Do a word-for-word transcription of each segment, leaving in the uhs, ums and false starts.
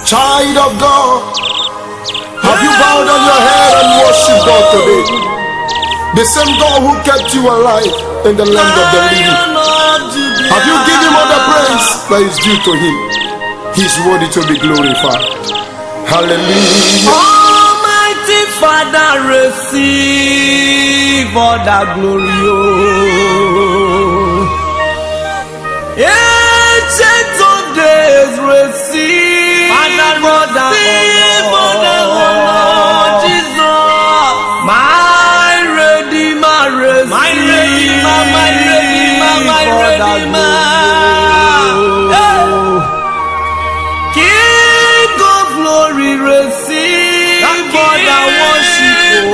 Child of God, have you bowed on your head and worship God today? The same God who kept you alive in the land of the living. Have you given him all the praise that is due to him? He's worthy to be glorified. Hallelujah. Almighty Father, receive all the glory. Oh. Ancient of days, receive all the honor. Jesus, my Redeemer, receive my Redeemer, my Redeemer, my Redeemer. King of glory, receive all the worship.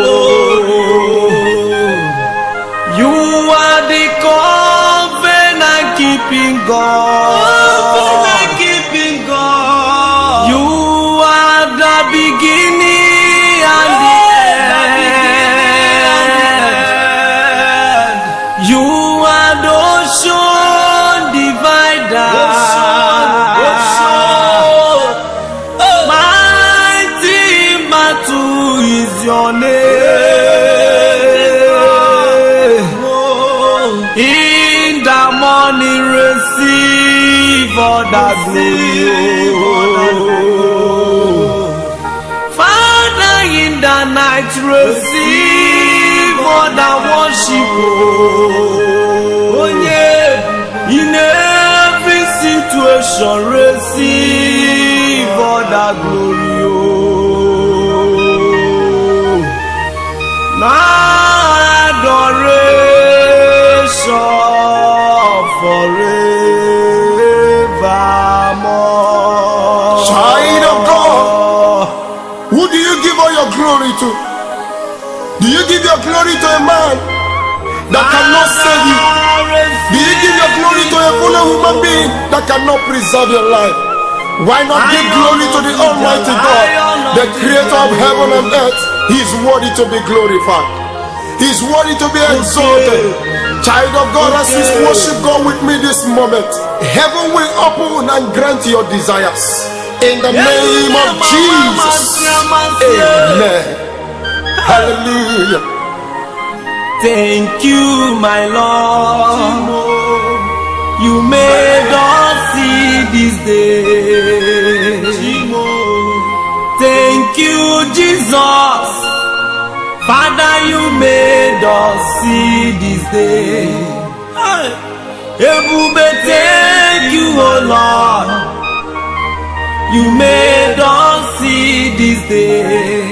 You are the covenant keeping God. Covenant keeping God. You are the beginning and the end. You are the ocean divider. Mighty battle is your name. In the morning, receive all the glory. Father, in the night, receive all the worship. Oh yeah. In every situation, receive all the glory. Oh, adoration forevermore. Child of God, who do you give all your glory to? Do you give your glory to a man that cannot save you? Do you give your glory to a fellow human being that cannot preserve your life? Why not give glory to the Almighty God, the creator of heaven and earth? He is worthy to be glorified. He is worthy to be exalted. Child of God, as you worship God with me this moment, heaven will open and grant your desires. In the name of Jesus. Amen. Hallelujah. Thank you, my Lord. You made us see this day. Thank you, Jesus. Father, you made us see this day. Ebube, thank you, oh Lord. You made us see this day.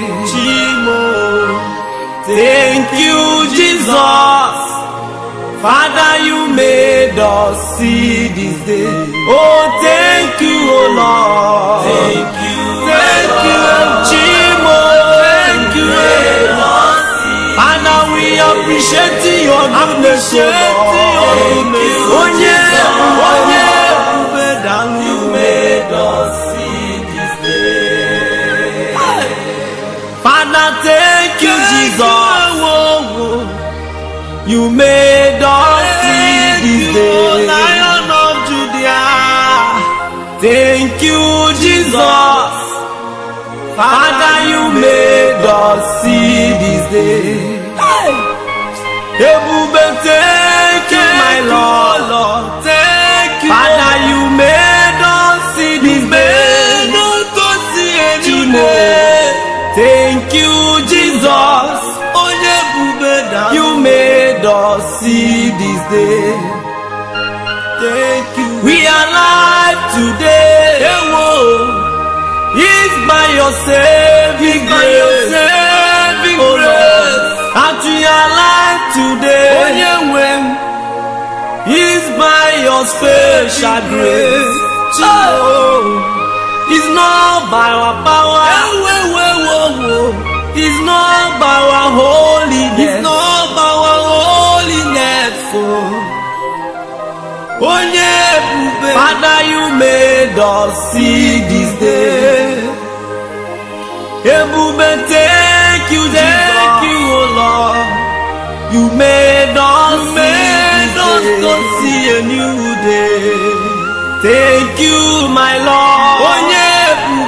Thank you, Jesus. Father, you made us see this day. Oh, thank you, oh Lord. Thank you, thank you, Chimo. Thank you, Father, we appreciate your goodness, oh Lord. Oh yeah, oh yeah, you made us see this day. Father, thank you, Jesus. You made us see this day. Lion of Judah. Thank you, Jesus. Father, you made us see this day. Ebube, thank you, my Lord. Thank you, Father, you made us see this day. Thank you, Jesus. You made us see this day. Thank you. We are alive today. It's by your saving grace. Oh Lord, and we are alive today. It's by your special grace. Oh, it's not by our power. It's not by our holiness. It's not by our holiness. Oh yeah, Father, you made us see this day. Ebube, thank you, thank you, oh Lord. You made us, you made us to see a new day. Thank you, my Lord. Oh yeah.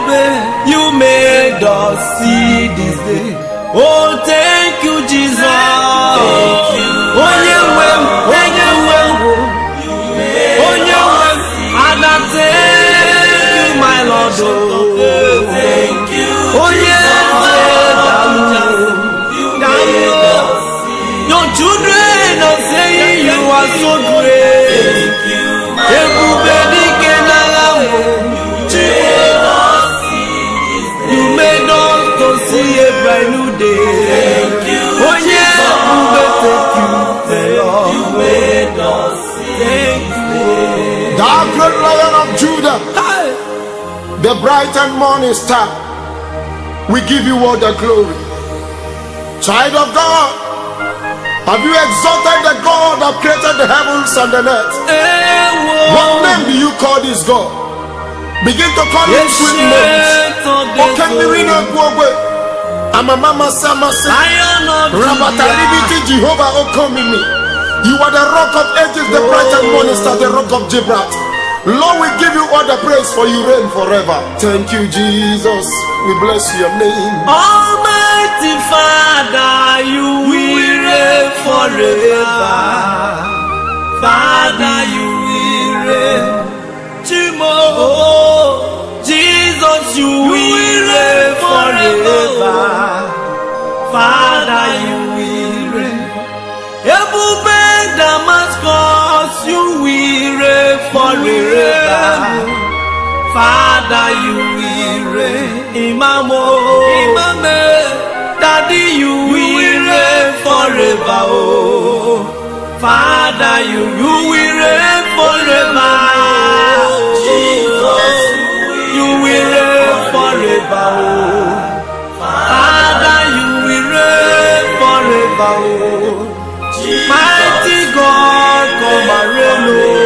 this day. Oh, thank you, Jesus. Thank you. Oh, yeah, well, oh, yeah, well. Oh, yeah, well. And I thank you, my Lord. Oh, thank you. Oh, yeah, your children are saying you are so great. Thank you, everybody can allow you made us to see a brand new day. Thank you, oh yeah, thank you, thank you made us see. Thank you, thou great Lion of Judah, the bright and morning star. We give you all the glory. Child of God, have you exalted the God that created the heavens and the earth? What name do you call this God? Begin to call him sweet names. I'm a mama sama Rabatalibiti Jehovah Okomimi. You are the rock of ages, the bright and morning star, the rock of Gibraltar. Lord, we give you all the praise, for you reign forever. Thank you, Jesus. We bless your name. Almighty Father, you will reign forever. Father, you will reign. Chimo, Jesus, you will reign forever. Father, you will reign. Ebube Damascus, you will reign forever. Father, you will reign. Imamo, Imame, Daddy, you will reign forever. Oh, Father, you, you will reign forever. Jesus, you will reign forever. Oh, Father, you will reign forever. Oh, mighty God, come and reign.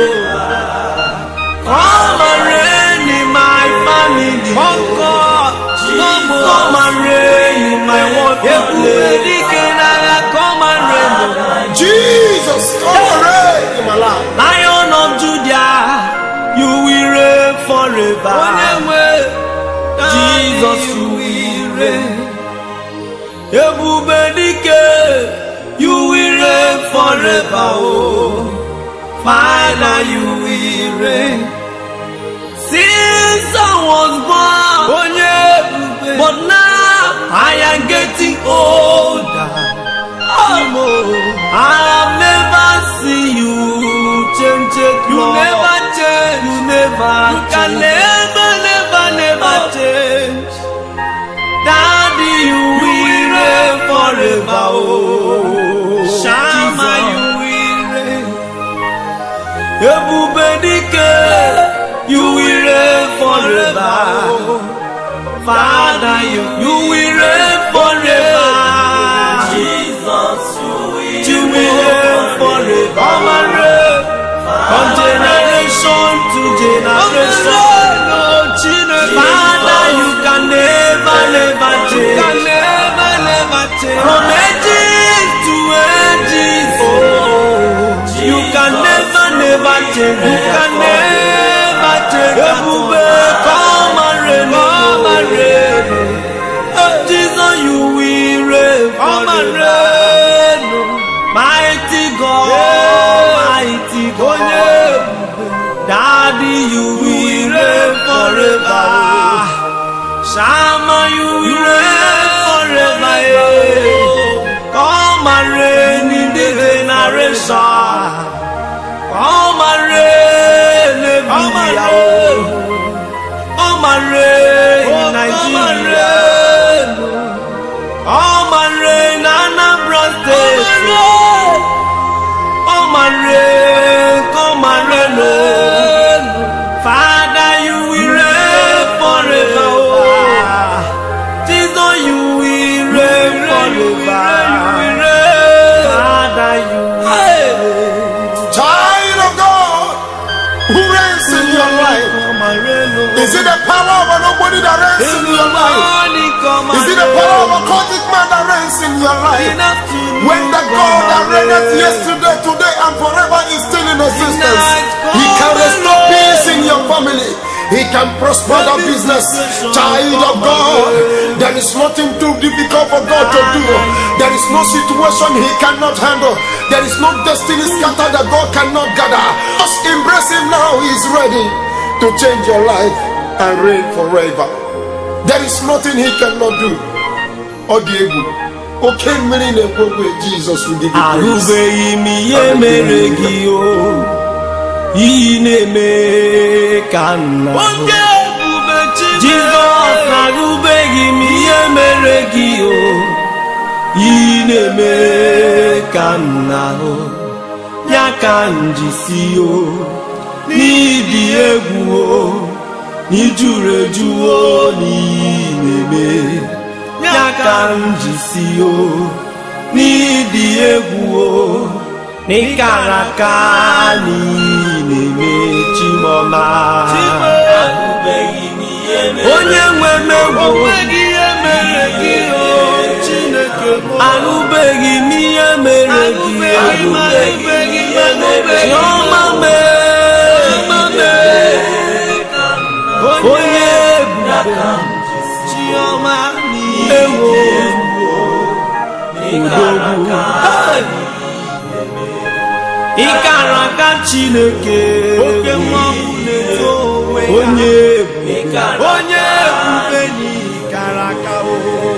Come and reign in my family. Oh God, come and reign in my world. Come and reign. Jesus, come and reign in my life. Lion of Judah, you will reign forever. Jesus, you will reign. Ebubedike, you will reign forever. Oh, Father, you will reign. Since I was born, oh yeah, but now I am getting older. Oh, I have never seen you change it. You Lord. Never change. You never. You change. Can never, never, never change. Daddy, you will reign forever. Oh, Shama, you will reign. Ebubedike, you will reign forever. Father, you, you will reign forever. Jesus, you will, you will reign forever. Come and reign from generation to generation. Father, you can never, never change. You can never, never change. From ages to ages, oh, you can never, never change. You can never change. Come and reign, come and reign. Jesus, you will reign. Come and reign. Mighty God, mighty God. Daddy, you will reign forever. Shama, you will reign forever. Come and reign in this generation. Come and reign, come and reign. Come and reign in Nigeria. Come and reign in Anambra State. Come and reign, come and reign. Father, you will reign forever. Jesus, you will reign forever. Father, you will reign. Child of God, who reigns in your life? Is it the power of nobody that reigns in your life? Is it the power of a cultic man that reigns in your life? When the God that reigned yesterday, today, and forever is still in existence, He can restore peace in your family. He can prosper the business. Child of God, there is nothing too difficult for God to do. There is no situation He cannot handle. There is no destiny scattered that God cannot gather. Just embrace Him now. He is ready to change your life and reign forever. There is nothing He cannot do. Odiegu, okay, many Jesus will give you praise. Jesus, arubegi mi emeregi o, ineme kanao, yakanjisi o, nidi egwu o, nijureju o, nineme, yakanjisi o, nidi egwu o, nikaraka nineme chimoma. Onye nwemegwu onweghị ihe mere gị o Chineke m arụbeghị m ihe mere gị arụbeghị m ihe mere gị ọma mee onye ebube Chioma ewo udogwu ịkara aka Chineke oke mmanwụ na-eto onwe ya onye onye ebube n'ikara aka o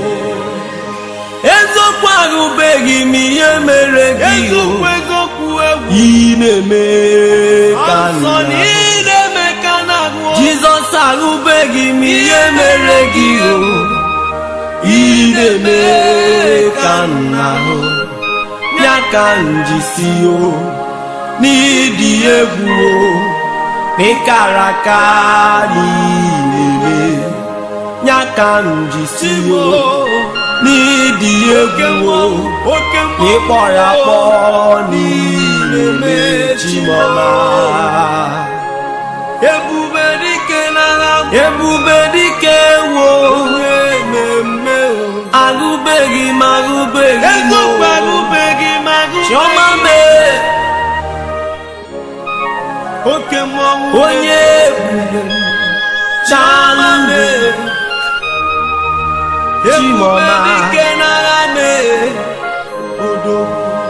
eziokwu arụbeghị m ihe mere gị o ị na-eme ka nna Jizọs arụbeghị m ihe mere gị o ị na-eme ka nna ya ka njisi o n'ịdị egwu o Nikaraka n'ilele nyaka njisi o n'ịdị egwu o n'ịkpọrọ akpọ n'ilele Chimoma ebube dike n'agha ebube dike wo mmemme o arụbeghị m arụbeghị m arụbeghị m Chioma mee oke mmanwụ onye ebube Chioma mee ebube dike n'agha mee odo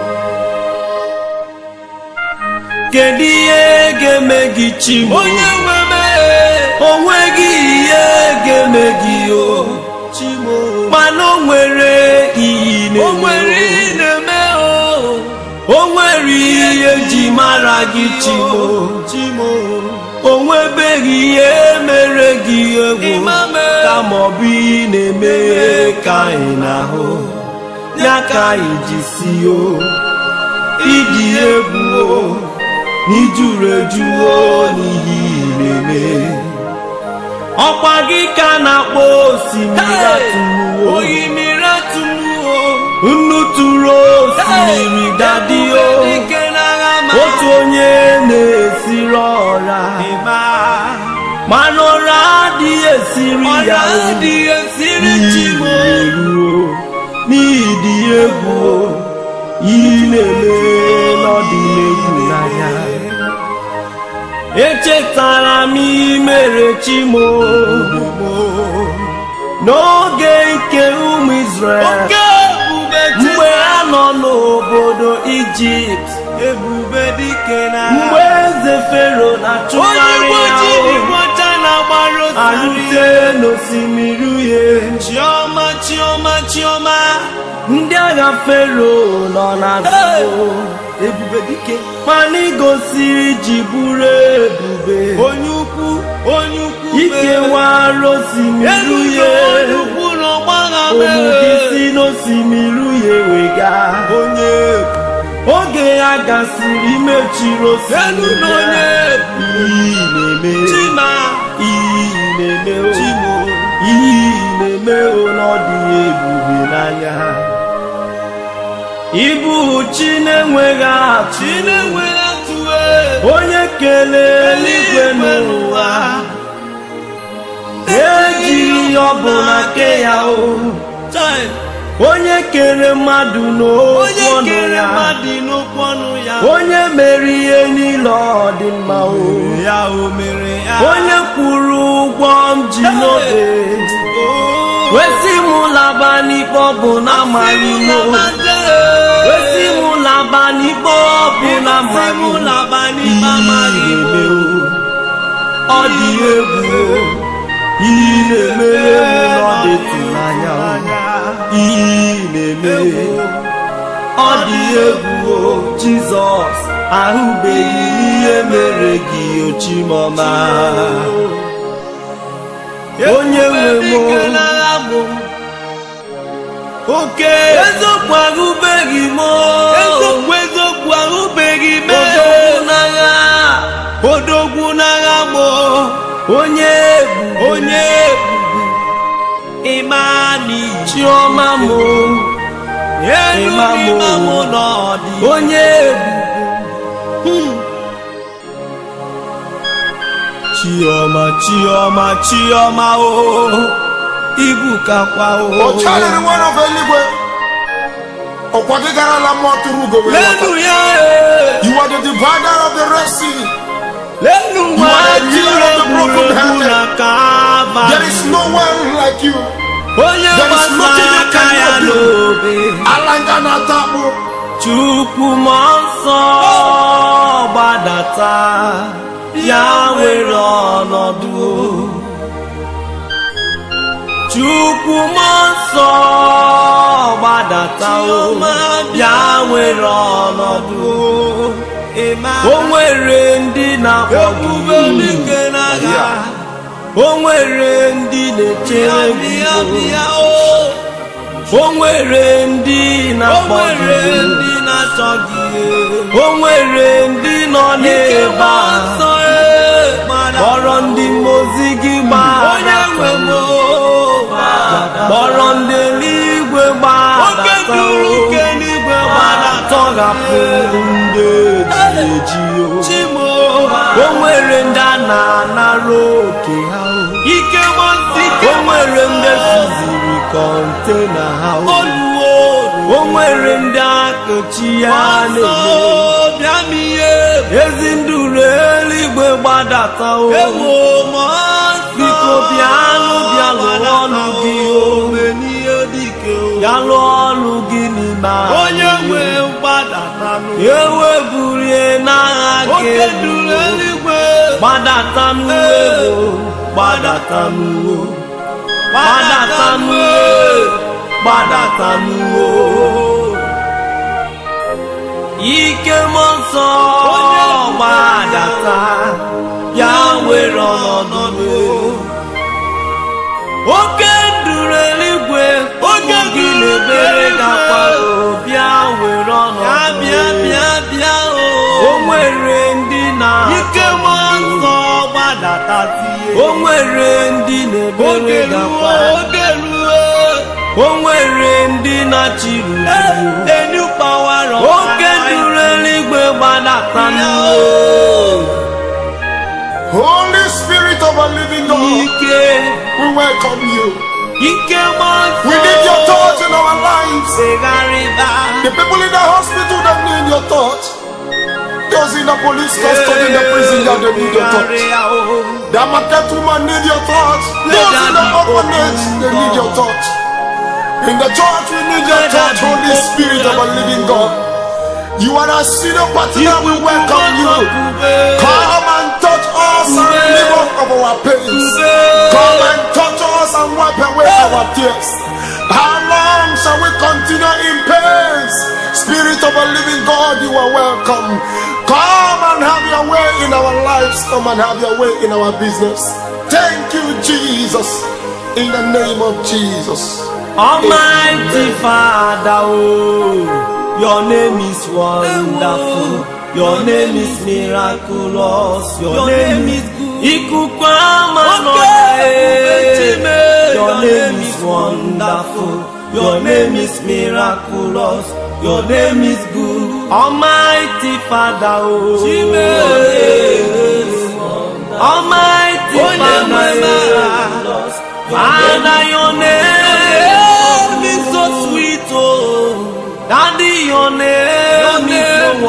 kedu ihe ga-eme gị Chimo onye nwe mee onweghị ihe ga-eme gị o Chimo mana o nwere iyi na-eme o o nwere ihe ji mara gị Chimo o nwebeghị ihe mere gị egwu kama ọ bụ ị na-eme ka anyị na-ahụ ya ka anyị ji si o ịdị egwu o n'ijuru eju o n'ihi na-eme ọkwa gị ka na-akpọ osimiri atụmụo osimiri atụmụo nnu tụrụ osimiri dadi o otu onye na-esiri ọra mana ọra adịghị esiri ya Chimo n'ịdị egwu o ị na-eme n'ọdịnihu n'anya echetara m imere Chimo n'oge nke ụmụ Izrel mgbe ha nọ n'obodo Ijipt mgbe eze Fero na-achụgharị ha arute n'osimiri uhie Chioma Chioma Chioma ndị agha Fero nọ n'azụ ebube dike mana igosiri ji bụrụ ebube onye ukwu onye ukwu ikewara osimiri uhie ụmụ gị si n'osimiri uhie wega onye oge ya gasịrị imechiri osimiri onye iyi na-eme iyi na-eme iyi na-eme n'ọdịghị ebube n'anya Ibu chi na-enweghị atụ onye kelee eluigwe n'ụwa ejighị ọbụla ke ya o onye kere mmadụ n'okwu ọnụ ya onye mere ihe niile ọ dị mma o onye kwuru n'obe wesi mulaba n'ikpo bụ na marimo wesi mulaba n'ikpo bụ na marimo ọ dị egwu ihe na-emere m n'ọdịtụ n'anya ihe na-emere ọ dị egwu Jizọs ahụbeghị ihe mere gị ochimọma onye nwe m oke eziokwu ahụbeghị m eziokwu eziokwu ahụbeghị m odogwu n'agha m onye ebube onye ebube Imani Chioma m Imam n'ọdị onye ebube Chioma Chioma Chioma o ibu kakwa o ochalere nwa of eluigwe ọkwa gị garala mmụọ tụrụ ugo wee lenu ya you are the divider of the Red Sea. lenu nwa tụrụ egwuregwu na Kava there is no one like you. onye gbasa aka ya n'obe alanga na-atakpụ Chukwu mmụọ nsọ gbadata ya were ọnọdụ Chukwu mmụọ nsọ gbadata ya were ọnọdụ o nwere ndị na-akpọ gị o nwere ndị na-echere gị o nwere ndị na-akpọ gị o nwere ndị nọ n'ebe a kpọrọ ndị mmozi gị gbadata kpọrọ ndị eluigwe gbadata tọghapụ ndị eji eji o nwere ndị a na-anara oke ha ike o nwere ndị siziri kọntena ha o nwere ndị akụchi ya na-eme ezi nduru eluigwe gbadata o biko bịanụ bịa lụọ ọnụ gị ya lụọ ọnụ gị n'ime onye nwe gbadata eweburie n'agha gị gbadata n'uwe gbadata n'uwe gbadata n'uwe gbadata n'uwe ike mmụọ nsọ gbadata ya were ọnọdụ oke nduru eluigwe oge gị na-ebere gakwa bịa were ọnọdụ bịa bịa bịa o nwere ndị na ike mmụọ nsọ gbadata o nwere ndị na-ebere gakwa o nwere ndị na-achịrị oke nduru eluigwe gbadata Holy Spirit of a living God, we welcome you. We need your touch in our lives. The people in the hospital that need your touch, those in the police custody, in the prison yard, they need your touch. The market woman need your touch. Those in the orphanage, they need your touch. In the church, we need your touch, Holy Spirit of a living God. You are a senior partner, we welcome you. Come and touch us and relieve us of our pains. Come and touch us and wipe away our tears. How long shall we continue in pain? Spirit of a living God, you are welcome. Come and have your way in our lives. Come and have your way in our business. Thank you, Jesus. In the name of Jesus. Almighty Father, oh. Your name is wonderful. Your name is miraculous. Your name is good. Your name is wonderful. Your name is miraculous. Your name is good. Almighty Father, oh. Almighty Father, Father, your name is so sweet, oh. Daddy, your name, your name is so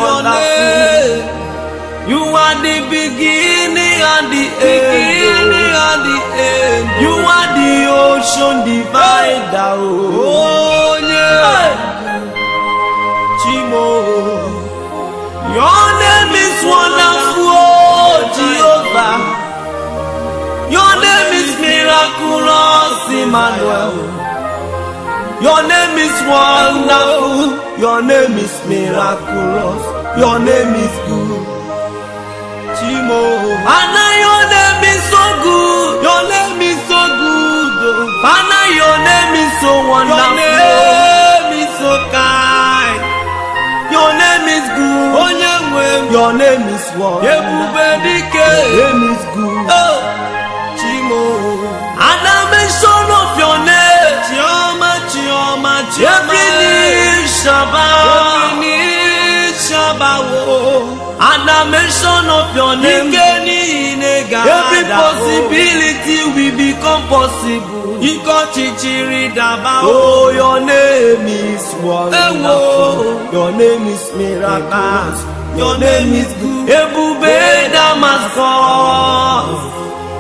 wonderful. You are the beginning and the end. And the angel. You are the ocean divider. Oh, yeah. Chimo. Your name is wonderful, oh, Jehovah. Your name is miraculous, Emmanuel. Your name is wonderful. Your name is miraculous. Your name is good. Chimo. Anna, your name is so good. Your name is so good. Anna, your name is so wonderful. Your name is so kind. Your name is good. Your name is wonderful. Your name is good. Oh, Chimo. And I mention of your name. Chioma, Chioma, Chioma. Every knee shall bow. Every knee shall bow. And I mention of your name. Every possibility will become possible. Oh, your name is wonderful. Your name is miraculous. Your name is good. Ebube Damascus.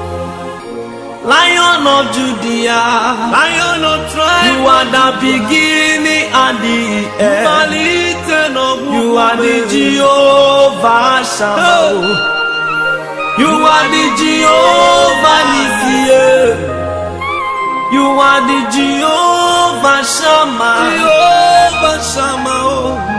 Lion of Judea, Lion of tribe. You are the beginning and the end. You are the Jehovah Shammah. You are the Jehovah Nissi. You are the Jehovah Shammah. Jehovah Shammah.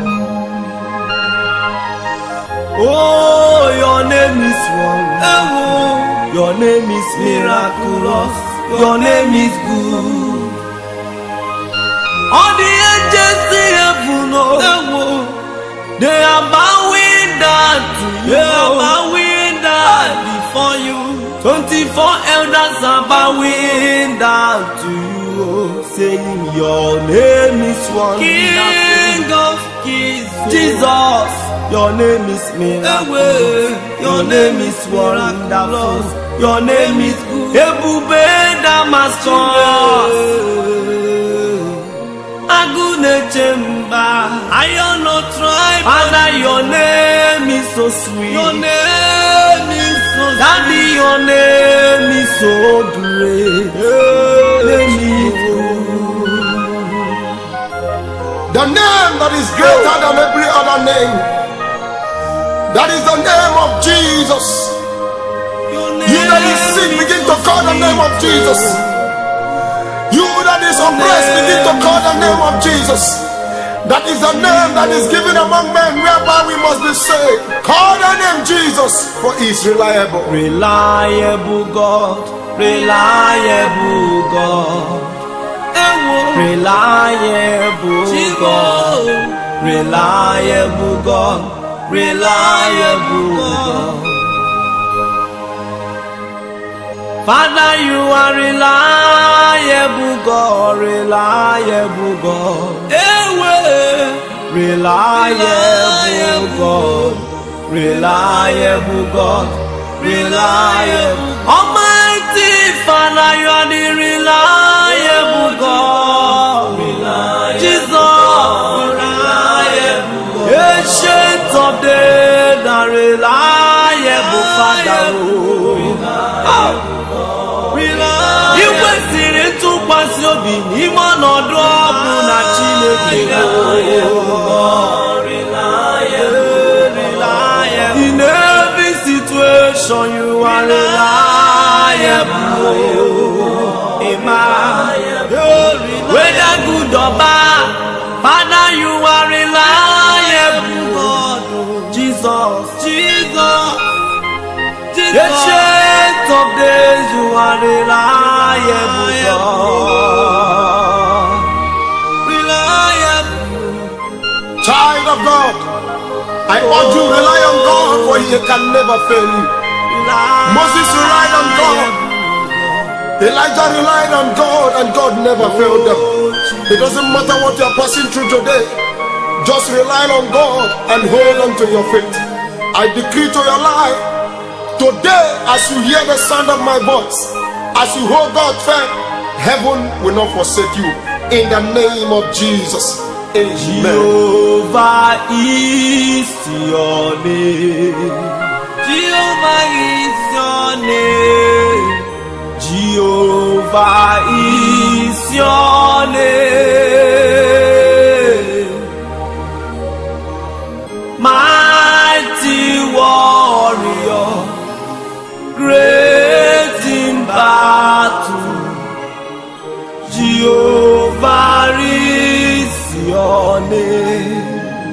Oh, your name is wonderful. Your name is miraculous. Your name is good. All the angels in heaven, oh, they are bowing down to you. They are bowing down before you. Twenty-four elders are bowing down to you, saying your name is wonderful. King of kings, Jesus. Your name is miraculous. Your name is wonderful. Your name is good. Ebube Damascus. Agune Chemba. Iron of tribe. Father, your name is so sweet. Your name is so sweet. Daddy, your name is so great. Your name is good. The name that is greater than every other name. That is the name of Jesus. You that is sick, begin to call the name of Jesus. You that is oppressed, begin to call the name of Jesus. That is the name that is given among men, whereby we must be saved. Call the name Jesus, for he is reliable. Reliable God, reliable God, reliable God, reliable God, reliable God. Father, you are reliable God, reliable God. Reliable God, reliable God, reliable. Almighty Father, you are the reliable God. Jesus, reliable God. Ancient of days, the reliable Father. You were sitting to pass your being, you are not dropping a reliable. In every situation, you are reliable. Whether good or bad, Father, you are reliable. Jesus, Jesus, Jesus. Ancient of days, you are reliable God. Reliable. Child of God, I urge you, rely on God, for he can never fail you. Moses relied on God. Elijah relied on God, and God never failed them. It doesn't matter what you are passing through today. Just rely on God and hold on to your faith. I decree to your life, today as you hear the sound of my voice, as you hold God firm, heaven will not forsake you. In the name of Jesus. Amen. Jehovah is your name. Jehovah is your name. Jehovah is your name. Mighty warrior, great in battle, Jehovah is your name.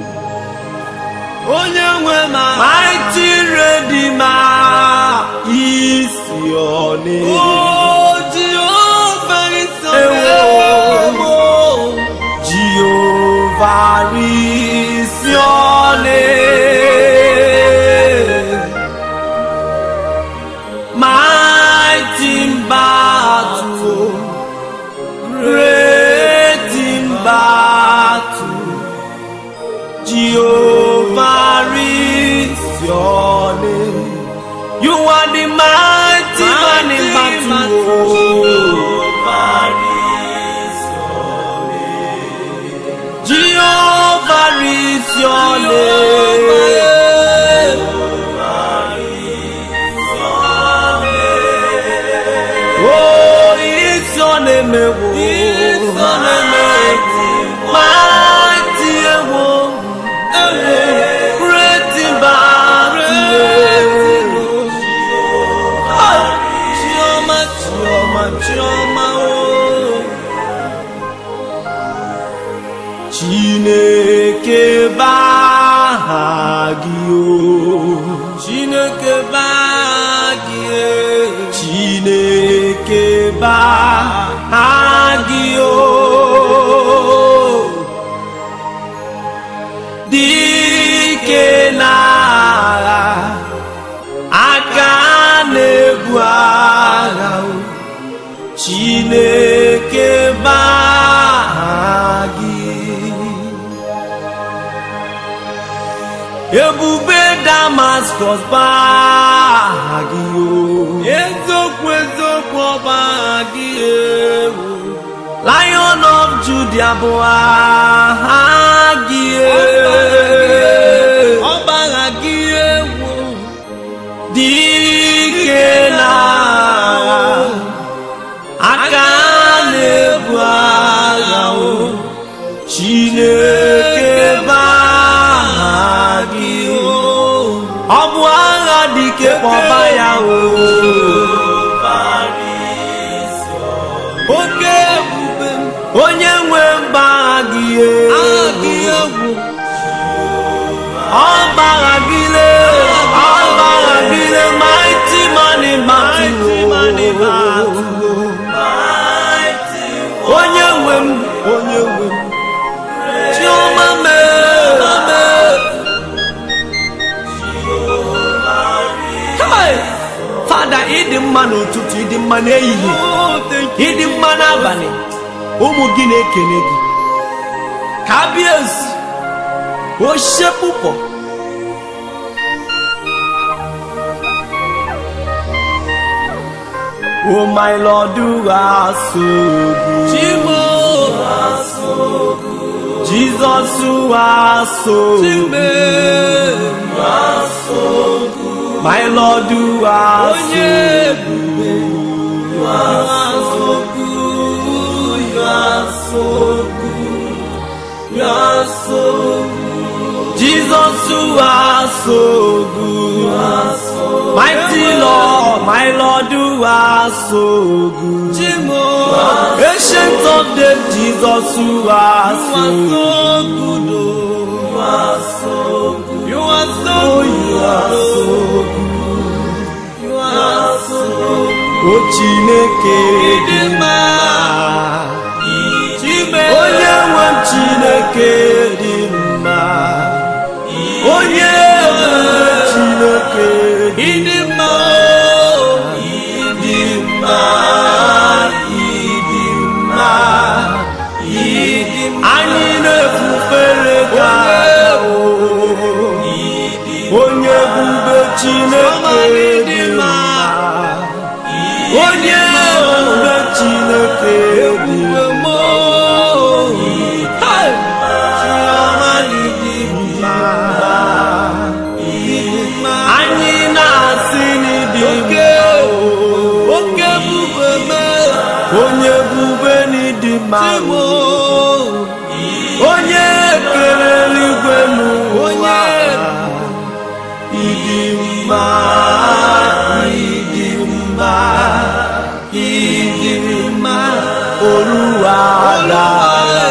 Mighty Redeemer is your name. Oh, Jehovah is your name. Jehovah is your name. Mighty in battle, great in battle, Jehovah is your name. You are the mighty man in battle. Jehovah is your name. Oh, it's your name. It's your name. Mighty one. Great in battle. Chioma, Chioma, Chioma. Chineke bagio, Chineke bagio, Chineke bagio. Dike nara akane buara, Chineke bagio. Ebube Damascus bagio, ezokwu ezokwu bagio, Lion of Judah bagio, bagio, dike na akane buara, Chineke Abu agha dike kpọba ya o. Oke ebube onye nwe mba gị egwu. Ọbara gị le, ọbara gị le, mighty man in battle. Onye nwe m, onye nwe m, Chioma mee. Father, ịdị mma n'ụtụtụ, ịdị mma n'ehihie, ịdị mma n'abalị, ụmụ gị na-ekele gị. Ka bịa ezi, o shepụpọ. Oh my Lord, you are so good. Jesus, you are so good. You are so good. My Lord, you are so good. You are so good. You are so good. You are so good. Jesus, you are so good. You are so good. Mighty Lord, my Lord, you are so good. Ancient of days, Jesus, you are so good. You are so good. You are so good. You are so good. You are so good. Oh, Chineke dị mma. Onye nwe m Chineke dị mma. Onye nwe m Chineke dị mma. Dị mma. Dị mma. Anyị na-efufere gị onye ebube Chineke dị mma. Onye ebube Chineke dị mma. Anyị na-asị n'ịdị mma. Oke ebube mee. onye ebube n'ịdị mma onye kere eluigwe n'ụwa ịdị mma ịdị mma ịdị mma Olúwa dára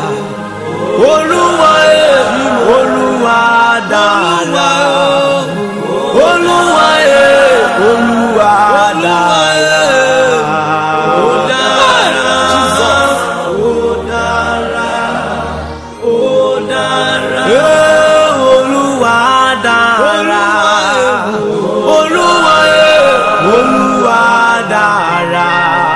Olúwa Olúwa dára Olúwa Olúwa dára ó dára Jesus ó dára ó dára Olúwa dára Olúwa Olúwa dára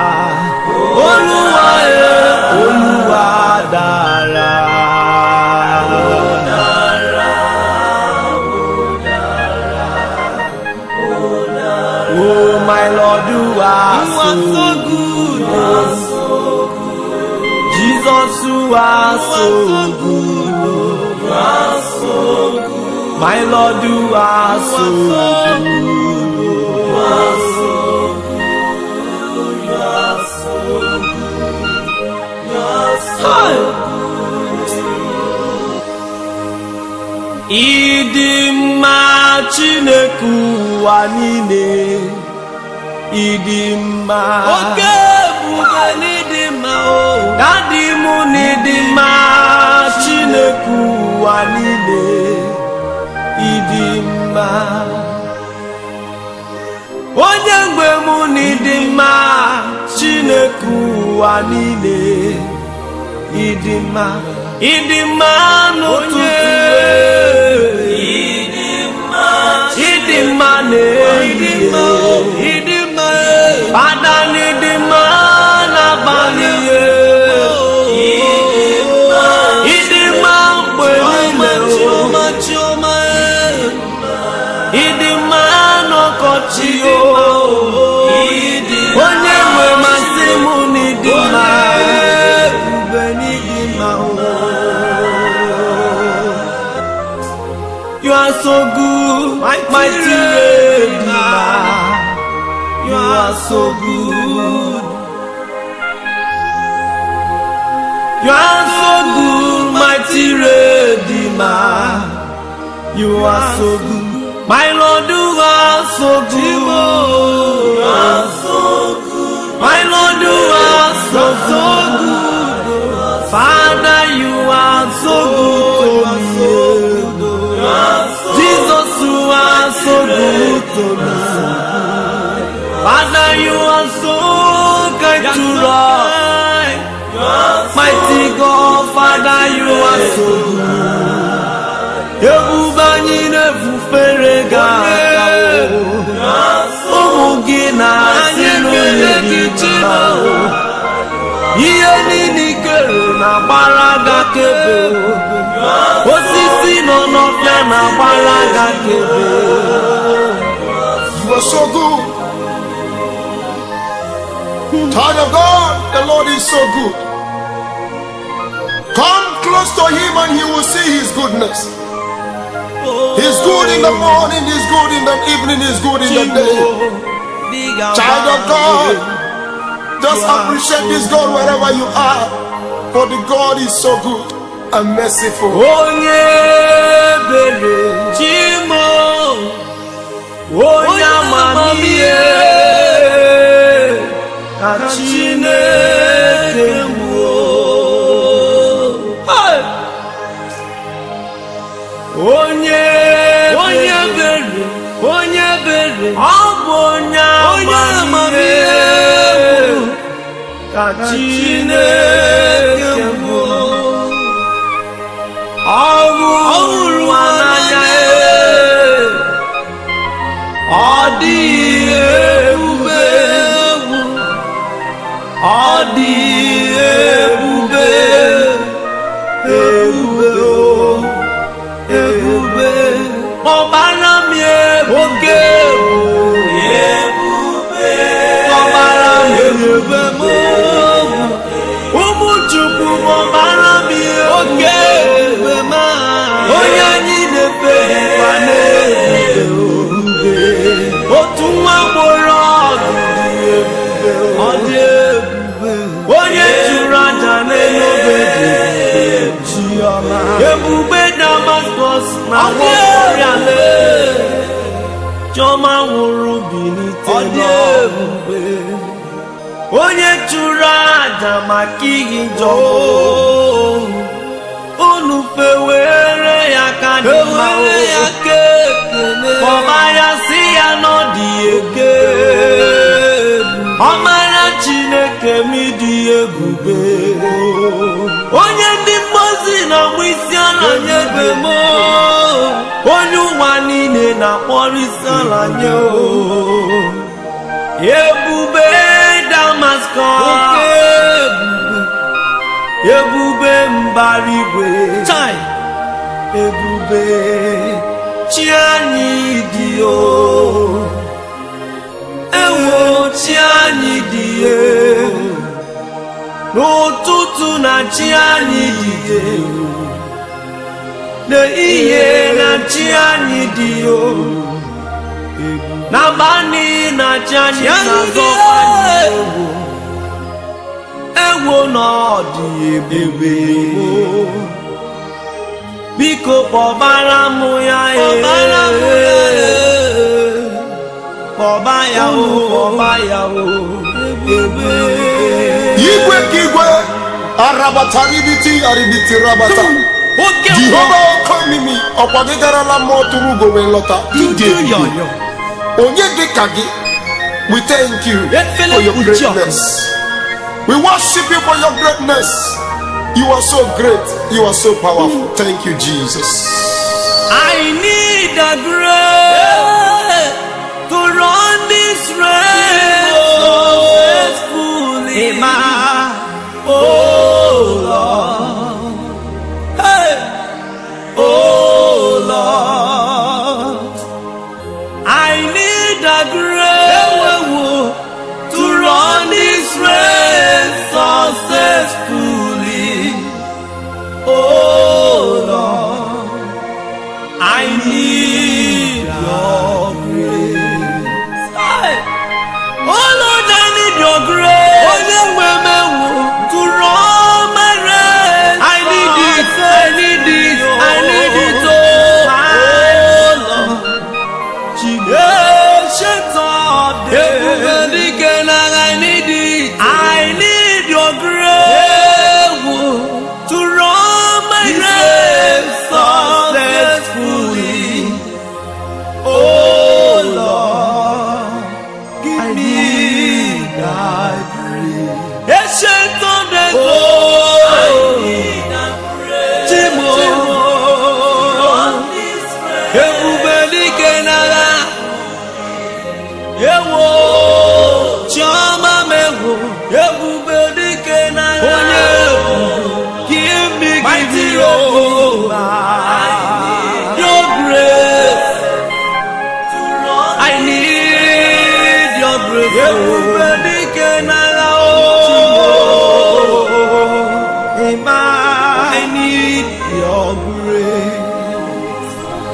Olúwa Olúwa dára ó dára ó dára oh my Lord you are so good you are so good Jesus you are so good you are so good my Lord you are so good you are so good you are so good you are so good ịdị mma Chineke ụwa niile ịdị mma oke ebube n'ịdị mma o dadị mụ n'ịdị mma Chineke ụwa niile ịdị mma onye mgbe mụ n'ịdị mma Chineke ụwa niile ịdị mma ịdị mma n'ụtụtụ ịdị mma ịdị mma n'ehihie ịdị mma Fada n'ịdị mma n'abalị ịdị mma ịdị mma mgbe niile ịdị mma n'ọkọchị onye nwe masị mụ n'ịdị mma mgbe n'ịdị mma you are so good mighty Redeemer you are so good you are so good mighty Redeemer you are so good my Lord you are so good you are so good my Lord you are so so good Father you are so good to me Jesus you are so good to me Father you are so kind to us mighty God Father you are so good ebube anyị na-efufere gị aka ụmụ gị na-asị n'onye gị mma ihe niile ikere na-agbara gị akaebe osisi nọ n'ọfịa na-agbara gị akaebe You are so good. Child of God, the Lord is so good. Come close to Him and He will see His goodness. He's good in the morning, He's good in the evening, He's good in the day. Child of God, just appreciate this God wherever you are, for the God is so good and merciful. Onye ebere Chimo, onye amamihe ka Chineke mbụ. Onye onye ebere onye ebere ọ bụ onye amamihe ka Chineke mbụ. Ọ hụrụ n'anya ọ dịghị ebube ọ dịghị ebube ebube ebube ọbara m oke ebube ọbara m ebube m ụmụ Chukwu ọbara m oke ebube m onye anyị na-efe dịkwa n'ebube otu nwa gboro ọdụ dị ebube ọ dị ebube wọ́pọ̀rẹ́lẹ̀ jọma nwụrụ bilite n'ọbụbe onye chụrụ aja maka ihe njọ unu fewere ya ka dị mma ọma ya si ya n'ọdị eke ọmara Chineke m dị ebube onye ndị mmozi na mụ isi ala nye m onye ụwa niile na-akpọrọ isi ala nye ebube Damascus ebube mbara igwe ebube chi anyị dị o ewo chi anyị dị e n'ụtụtụ na chi anyị dị e n'ehihie na chi anyị dị o n'abalị na chi anyị na-azọkwa ewo ewo n'ọdị ebube biko kpọbara m ya kpọba ya o kpọba ya o ebube igwe ka igwe arabatara ibiti aribiti rabata Jehova okomimi ọkwa gị garala mmụọ tụrụ ugo wee lọta onye dị ka gị. We thank you for your greatness. We worship you for your greatness. You are so great. You are so powerful. Thank you, Jesus. I need a grace to run this race successfully. Amen. Oh Lord. Hey. Oh Lord. I need a grace to run this race successfully. Oh Lord, I need your grace. Oh Lord, I need your grace. To run my race. I need it, I need it, I need it. Oh, oh Lord, I need it. I need your grace to run my race successfully. Oh Lord, give me thy grace. Ancient of days, oh, I need thy grace. Timo, ebubeli kenala, ewo, chama mewo, ebubeli kenala. Give me, give me your, your grace. I need your grace. Everybody can allow. I need your grace.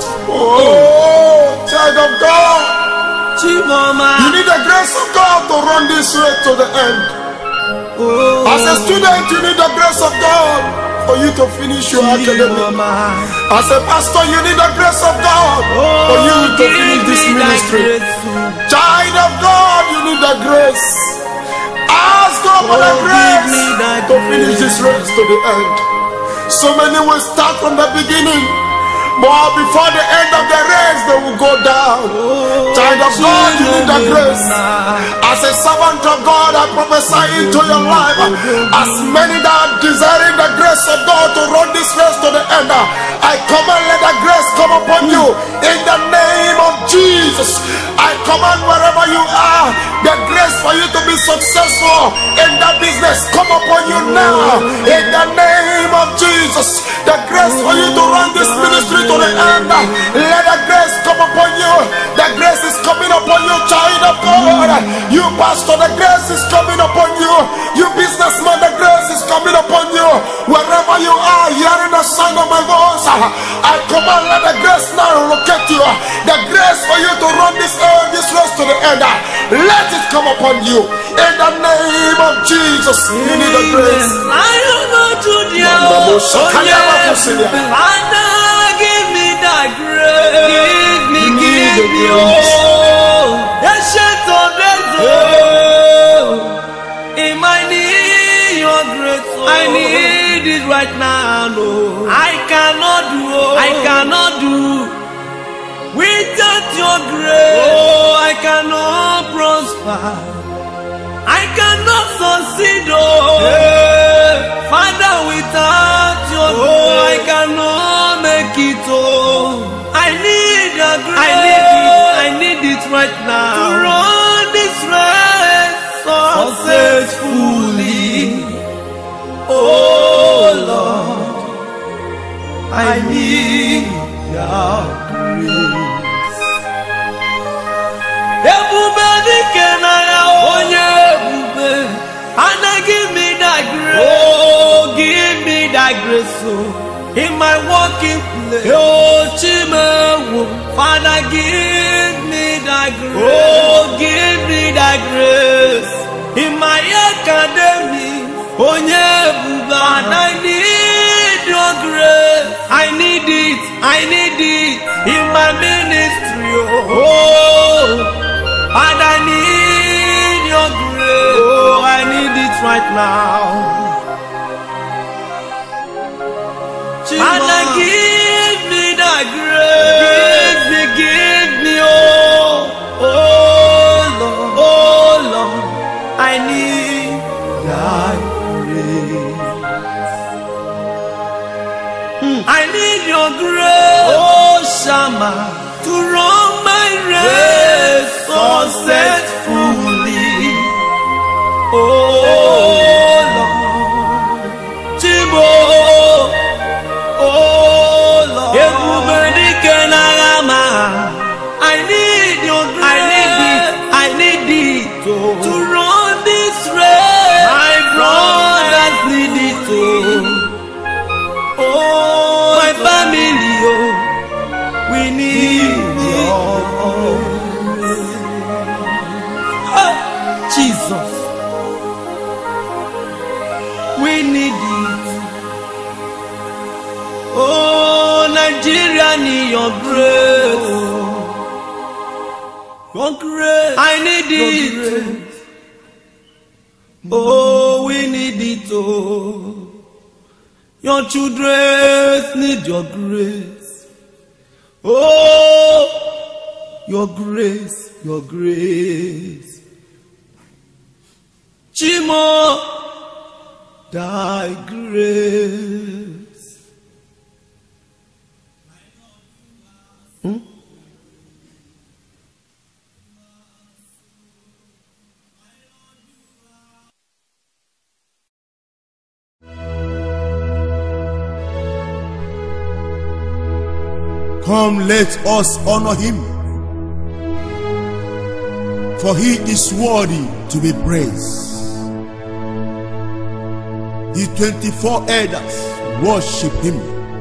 Oh, child of God. Chimoma. You need the grace of God to run this race to the end. Oh. As a student, you need the grace of God for you to finish your academy. As a pastor, you need the grace of God for you to finish this ministry. Child of God, you need the grace. Ask God for the grace to finish this race to the end. So many will start from the beginning, but before the end of the race, they will go down. Child of God, you need the grace. As a servant of God, I prophesy into your life. As many that are desiring the grace of God to run this race to the end, I command, let the grace come upon you in the name of Jesus. I command wherever you are, the grace for you to be successful in that business come upon you now in the name of Jesus. The grace for you to run this ministry to the end, let the grace come upon you. The grace is coming upon you, child of God. You pastor, the grace is coming upon you. You businessman, the grace is coming upon you. Wherever you are hearing the sound of my voice, I command, let the grace now locate you. The grace for you to run this earth, this race to the end, let it come upon you in the name of Jesus. You need the grace. I don't know to the Father, give me that thy grace. Give me, give me, oh, ancient of days, oh, in my need your grace, oh. I need it right now, no. I cannot do, oh, I cannot do without your grace. Oh, I cannot prosper. I cannot succeed, oh, yeah. Father, without your oh, grace, I cannot make it, oh. I need your grace. I need it, I need it right now to run this race successfully. Oh Lord, I need your grace. Everybody can I and I give me that grace. Oh, give me that grace, oh, in my walking place. Oh, Chimewo, Father, give me that grace. Oh, give me that grace in my academy. Oh, Nyebuba, and I need your grace. I need it, I need it in my ministry. Oh, and I need your grace. Oh, I need it right now. Father, give me that grace. Give me, give me, oh, oh Lord, oh Lord, I need that grace. Hmm. I need your grace, oh Shama, to run my race successfully. Oh Lord, Chibo, oh Lord, I need your grace. I need it, I need it oh, to run this race. My brothers need it oh, oh my family oh, we need your grace. Oh, Jesus. We need it. Oh, Nigeria need your grace. Your grace. I need it. Oh, we need it. Oh, your children need your grace. Oh, your grace, your grace. Chimo. Thy grace. Hmm? Come, let us honor him, for he is worthy to be praised. The twenty-four elders worship him.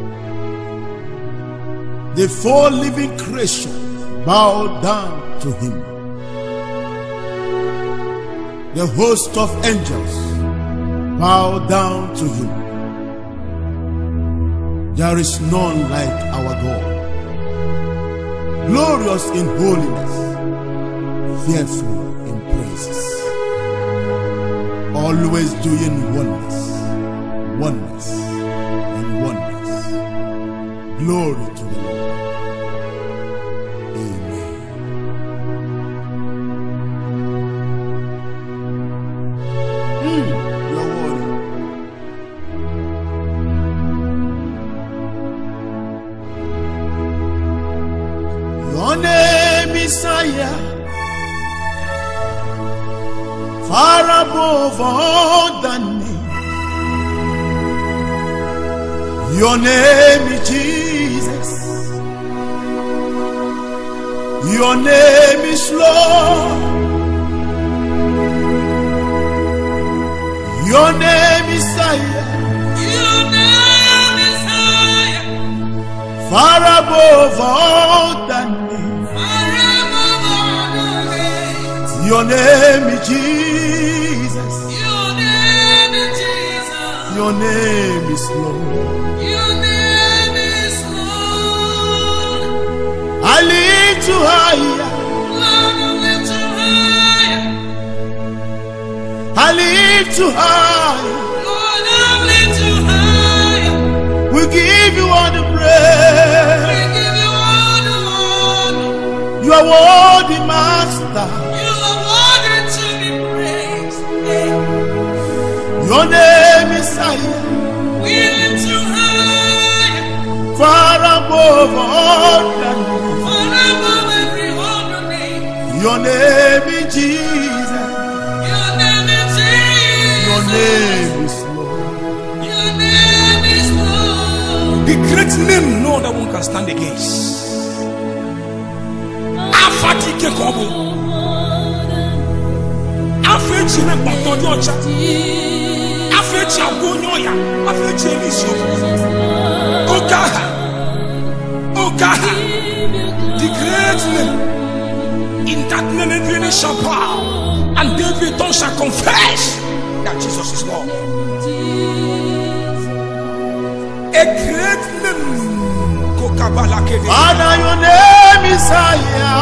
The four living creation bow down to him. The host of angels bow down to him. There is none like our God, glorious in holiness, fearful in praises, always doing wonders. Oneness and oneness. Glory to the Lord. Amen. Mm, your word. Your name is higher, far above all than me. Your name is Jesus. Your name is Lord. Your name is higher. Your name is higher. Far above all than me. Far above all the Your name is Jesus. Your name is Jesus. Your name is Lord. Your name is Lord. lift you higher. I lift you higher. We give you all the praise. You are worthy, Master. Your name is higher. Far above all that. Your name is Jesus. Your name is Lord. The great name no other one can stand against. Afatike kobo. Afechi me patodo ocha. Afechi agonyoya. Afechi elisio. Ogaha. Ogaha. The great name. In that name every knee shall bow, and every tongue shall confess that Jesus is Lord. A great name. Father, your name is higher.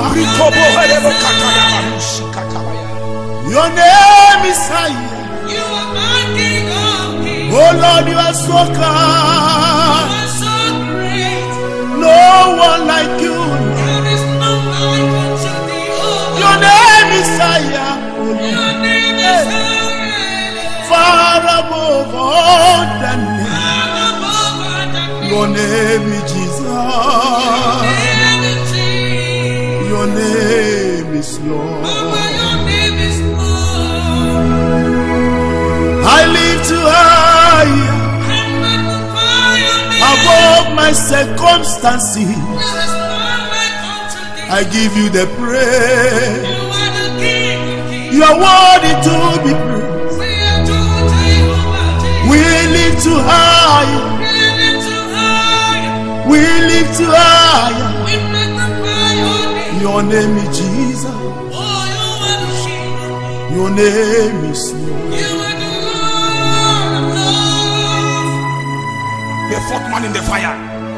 Your name is higher. You are my King of Kings. Oh Lord, you are so You kind. are so great. No one like you. There is no like unto thee, oh Your Lord. name is higher. Your name is higher. Far above all the name. Far above all the Your name is Jesus. name is Jesus. Your name is Lord. Baba, your name is Lord. I lift you higher I magnify your name. above my circumstances. There is none like unto thee. I give you the praise. You are the King of Kings. You are worthy to be praised. We are to Jehovah. We lift you higher. We lift you higher. We lift you higher. We magnify your name. Your name is Jesus. Oh, you are the King of Kings. Your name is Lord. You are the Lord of Lords. The fourth man in the fire.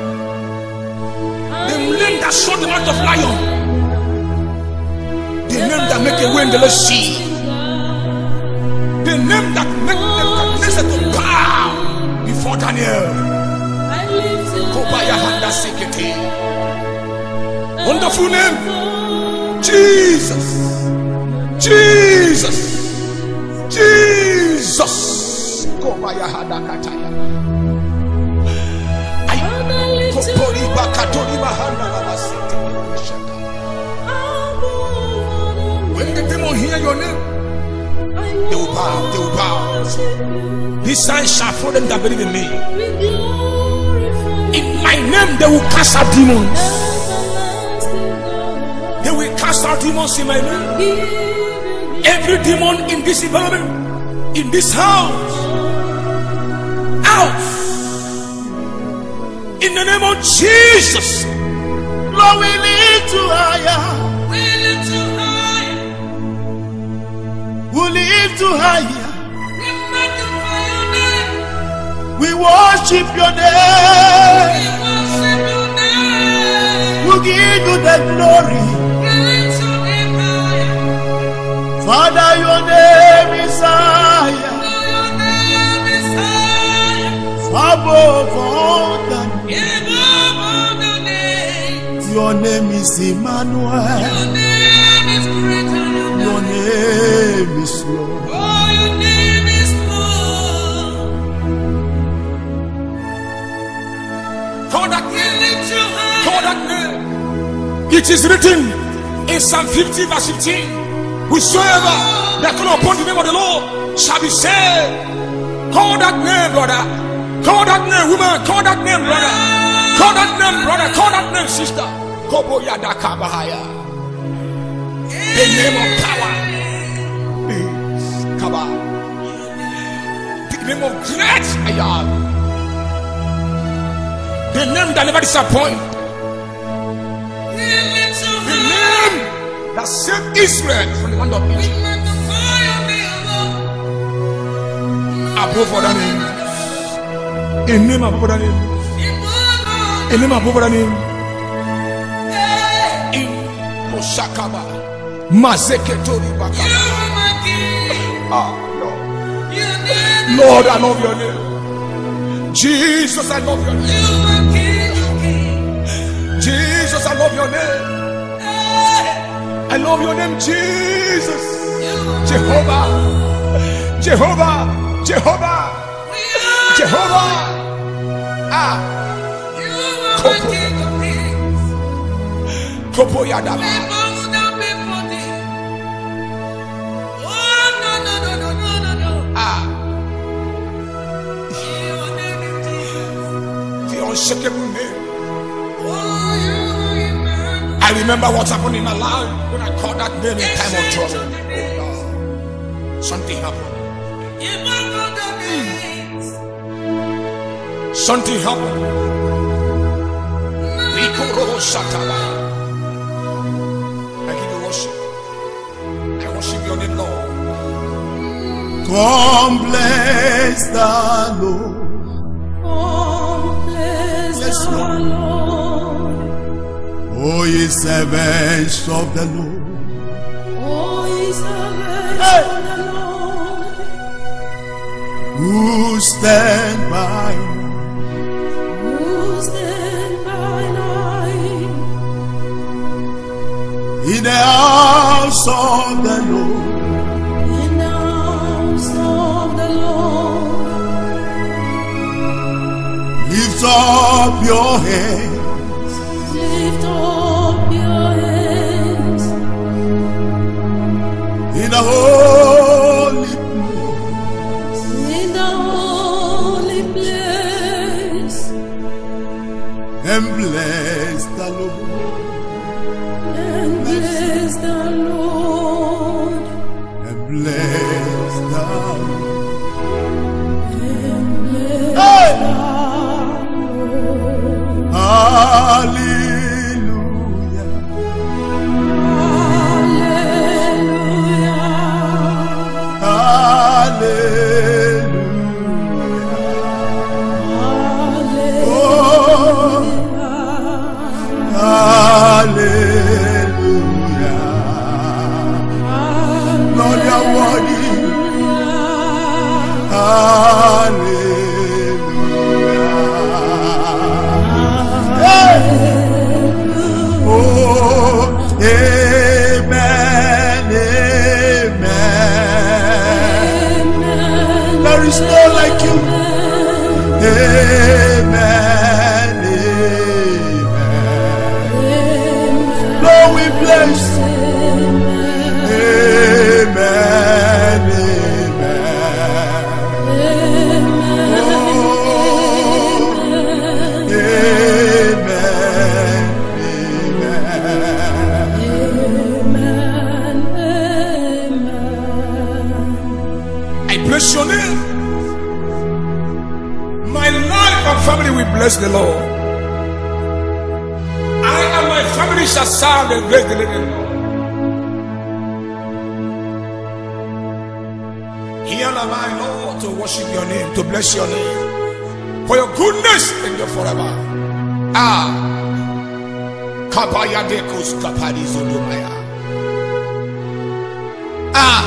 The name that shot the mouth of lion. The name that make a way in the sea. The name that make the blessed to bow before Daniel. Kobaya Handa Sekete. Wonderful name. Jesus. Jesus. Jesus. Kobaya Handa Kataya. Kopori Bakatori Bahanda Labasete. When the demon hear your name, they will bow, they will bow. These signs shall follow them that believe in me. In my name they will cast out demons. They will cast out demons in my name. Every demon in this environment, in this house, out. In the name of Jesus. Lord, we lift you higher. We lift you higher. We lift you higher. We magnify your name. We worship your We name. worship your name. We give you the glory. We lift your name higher. Father, your name is higher. Oh, your name is higher. Above all that. Above all the names. Your name is Emmanuel. Your name is greater than Your the name is Lord. Oh, your name is Lord. Call that We name. lift you higher. Call that name. It is written in Psalm fifty verse fifteen. Whosoever that call upon the name of the Lord shall be saved. Call that name, brother. Call that name, woman. Call that name, brother. Call that name, brother. Call that name, sister. Kobo Yada Kabahaya. The name of power is Kaba. The name of great I am. The name that never disappoints. We lift you The higher. name that saved Israel from the land of We Egypt. magnify your name, Lord. Above other names. A name above other name. A name above other name. A Shakaba. Mazeketori Bakaba. Ah, Lord. Lord, I love your name. Jesus, I love your name. Jesus, I love your name. I love your name, Jesus. Jehovah. Jehovah. Jehovah. Jehovah. Ah. Kopo. Kopo Yadaba. Ah. The unshakable name. I remember what happened in my life when I called that name in time of trouble. Oh Lord. Something happened. Something happened. I give you worship. I worship your name, Lord. Come bless the Lord. Oh, bless Yes, the Lord. Lord. O ye servants of the Lord. Oh, ye servants Hey. of the Lord. Who stand by Who stand by night in the house of the Lord. in the house of the Lord. Lift up your head Lift up your hands in the holy place in the holy place and bless the Lord. and bless the Lord. And bless the Lord. And bless Hey! the Lord. Hallelujah. Hallelujah. Hallelujah. Oh, Hallelujah. hallelujah. Lord, you're worthy. Hallelujah. Hey! Oh, amen, amen. There is no like you. Amen, amen. Lord, we bless you. Amen, amen. Oh, amen, amen. I bless your name. My life and family will bless the Lord. I and my family shall serve and bless the living Lord. Here am I, Lord, to worship your name, to bless your name. For your goodness endure forever. Ah. Kapaya dekos kapadi zodumaya. Ah.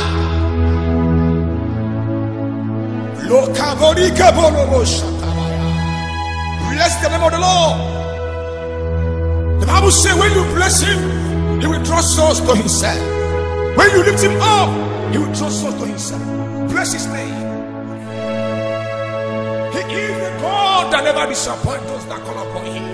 Bless the name of the Lord. The Bible says when you bless him, he will draw souls to himself. When you lift him up, he will draw souls to himself. Bless his name. He is the God that never disappoints those that call upon him.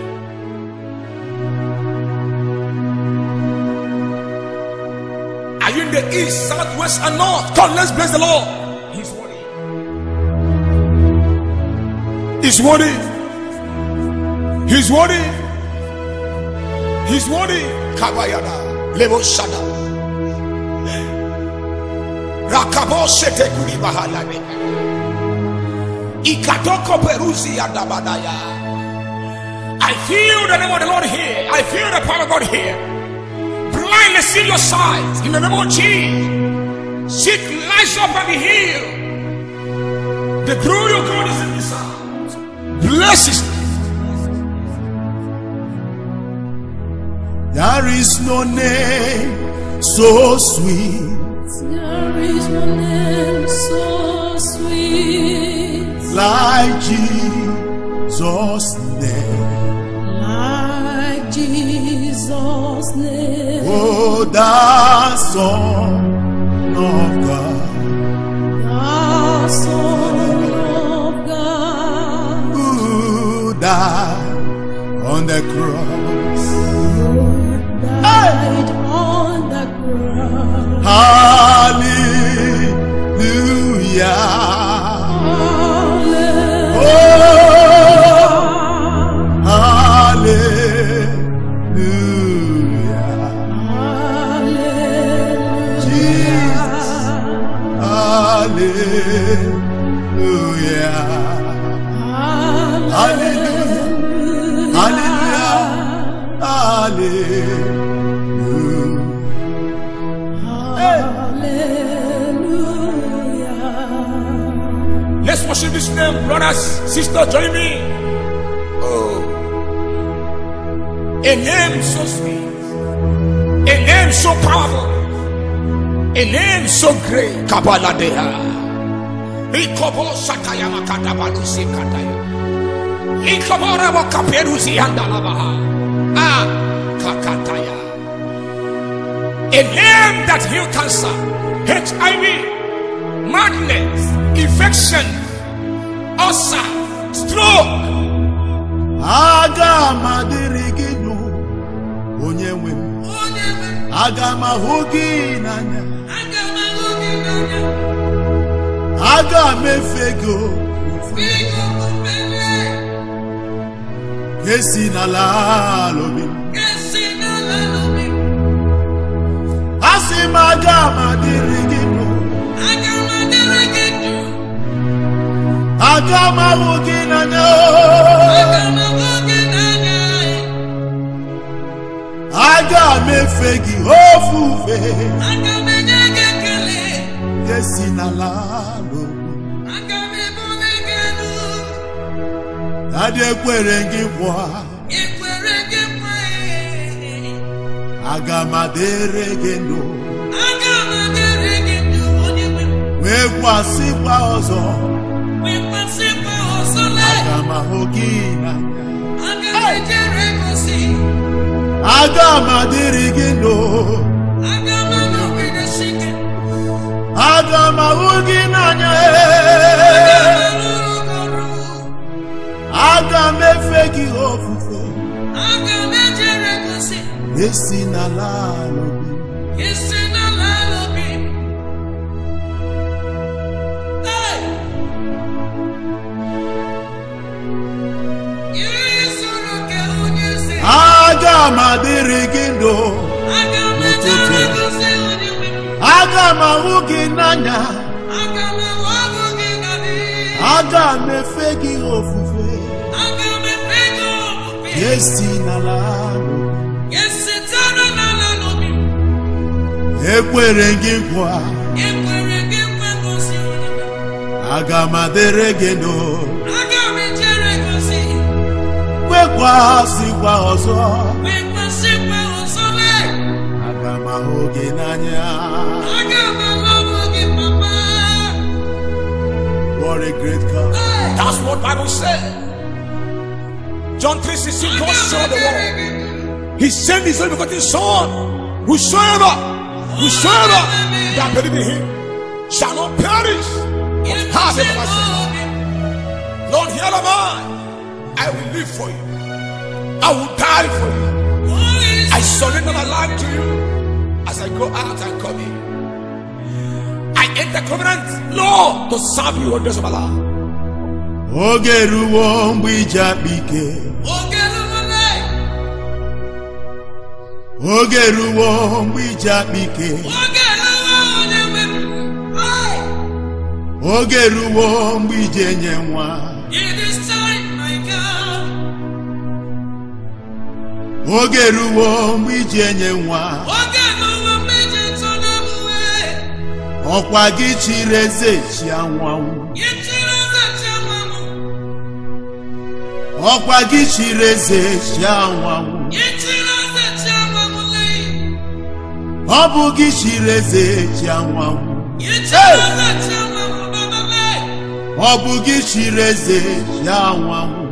Are you in the east, south, west, and north? Come, let's bless the Lord. He's worthy. He's worthy. He's worthy. He's worthy. Kabayada. Levo Shada. Rakabo Sete Kuri Bahalane. Ikatoko Peruzi Adabadaya. I feel the name of the Lord here. I feel the power of God here. Blindness see your sight in the name of Jesus. Seek lights up and be healed. The glory of God is in this house. Bless his name. There is no name so sweet. There is no name so sweet Like Jesus' name. like Jesus' name. Oh, the Son of God, The Son of God, who died on the cross. died on the cross. Hallelujah. Hallelujah. Oh, hallelujah. Hallelujah. Jesus. Hallelujah. Hallelujah. Hallelujah. Hallelujah. Hallelujah. Let's worship this name, brothers, sisters, join me. Oh, a name so sweet, a name so powerful, a name so great. Kabbalah Deha. Ikobo Sakaya Makadabalusi Kataya. Ikobo Rabo Kaperuzi Andalabaha. Ah, Kakataya. A name that heals cancer, H I V, madness, infection, ulcer, stroke. Agama diriginu onye nwe m. Agama hogi nanya. Agama efego. Kesi na lalobi. Asima agama diriginu. Agama hogi nanya. Agama efegi ofufe. Kesi na lalobi. Ade kwere gị kwa. Agama dere gị ndụ. Wee kwasịkwa ọzọ. Agama hụ gị n'anya. Agama dịrị gị ndụ. Agama hụ gị n'anya. Agama efe gị ofufe. Esi n'ala lobi. Agama dịrị gị ndụ. Agama hụ gị n'anya. Agama efe gị ofufe. Esi n'ala lobi. Ekwere gị nkwa. Agama dịrị gị ndụ. Kwekwasịkwa ọzọ. Agama hụ gị n'anya. What a great God. That's what Bible said. John three sixteen, God saw the world. He sent his only begotten Son. Whosoever, whosoever that believe in him shall not perish, but have everlasting life. Lord, here am I. I will live for you. I will die for you. I surrender my life to you as I go out and come in. I enter covenant, Lord, to serve you all the days of my life. Oge ruo mgbe ije akpike. Oge ruo mgbe ije akpike. Oge ruo mgbe ije nye nwa. Oge ruo mgbe ije nye nwa. Ọkwa gị chiri eze chi anwanwụ. Ọkwa gị chiri eze chi anwanwụ. Obugi shireze chianwanwu. Obugi shireze chianwanwu.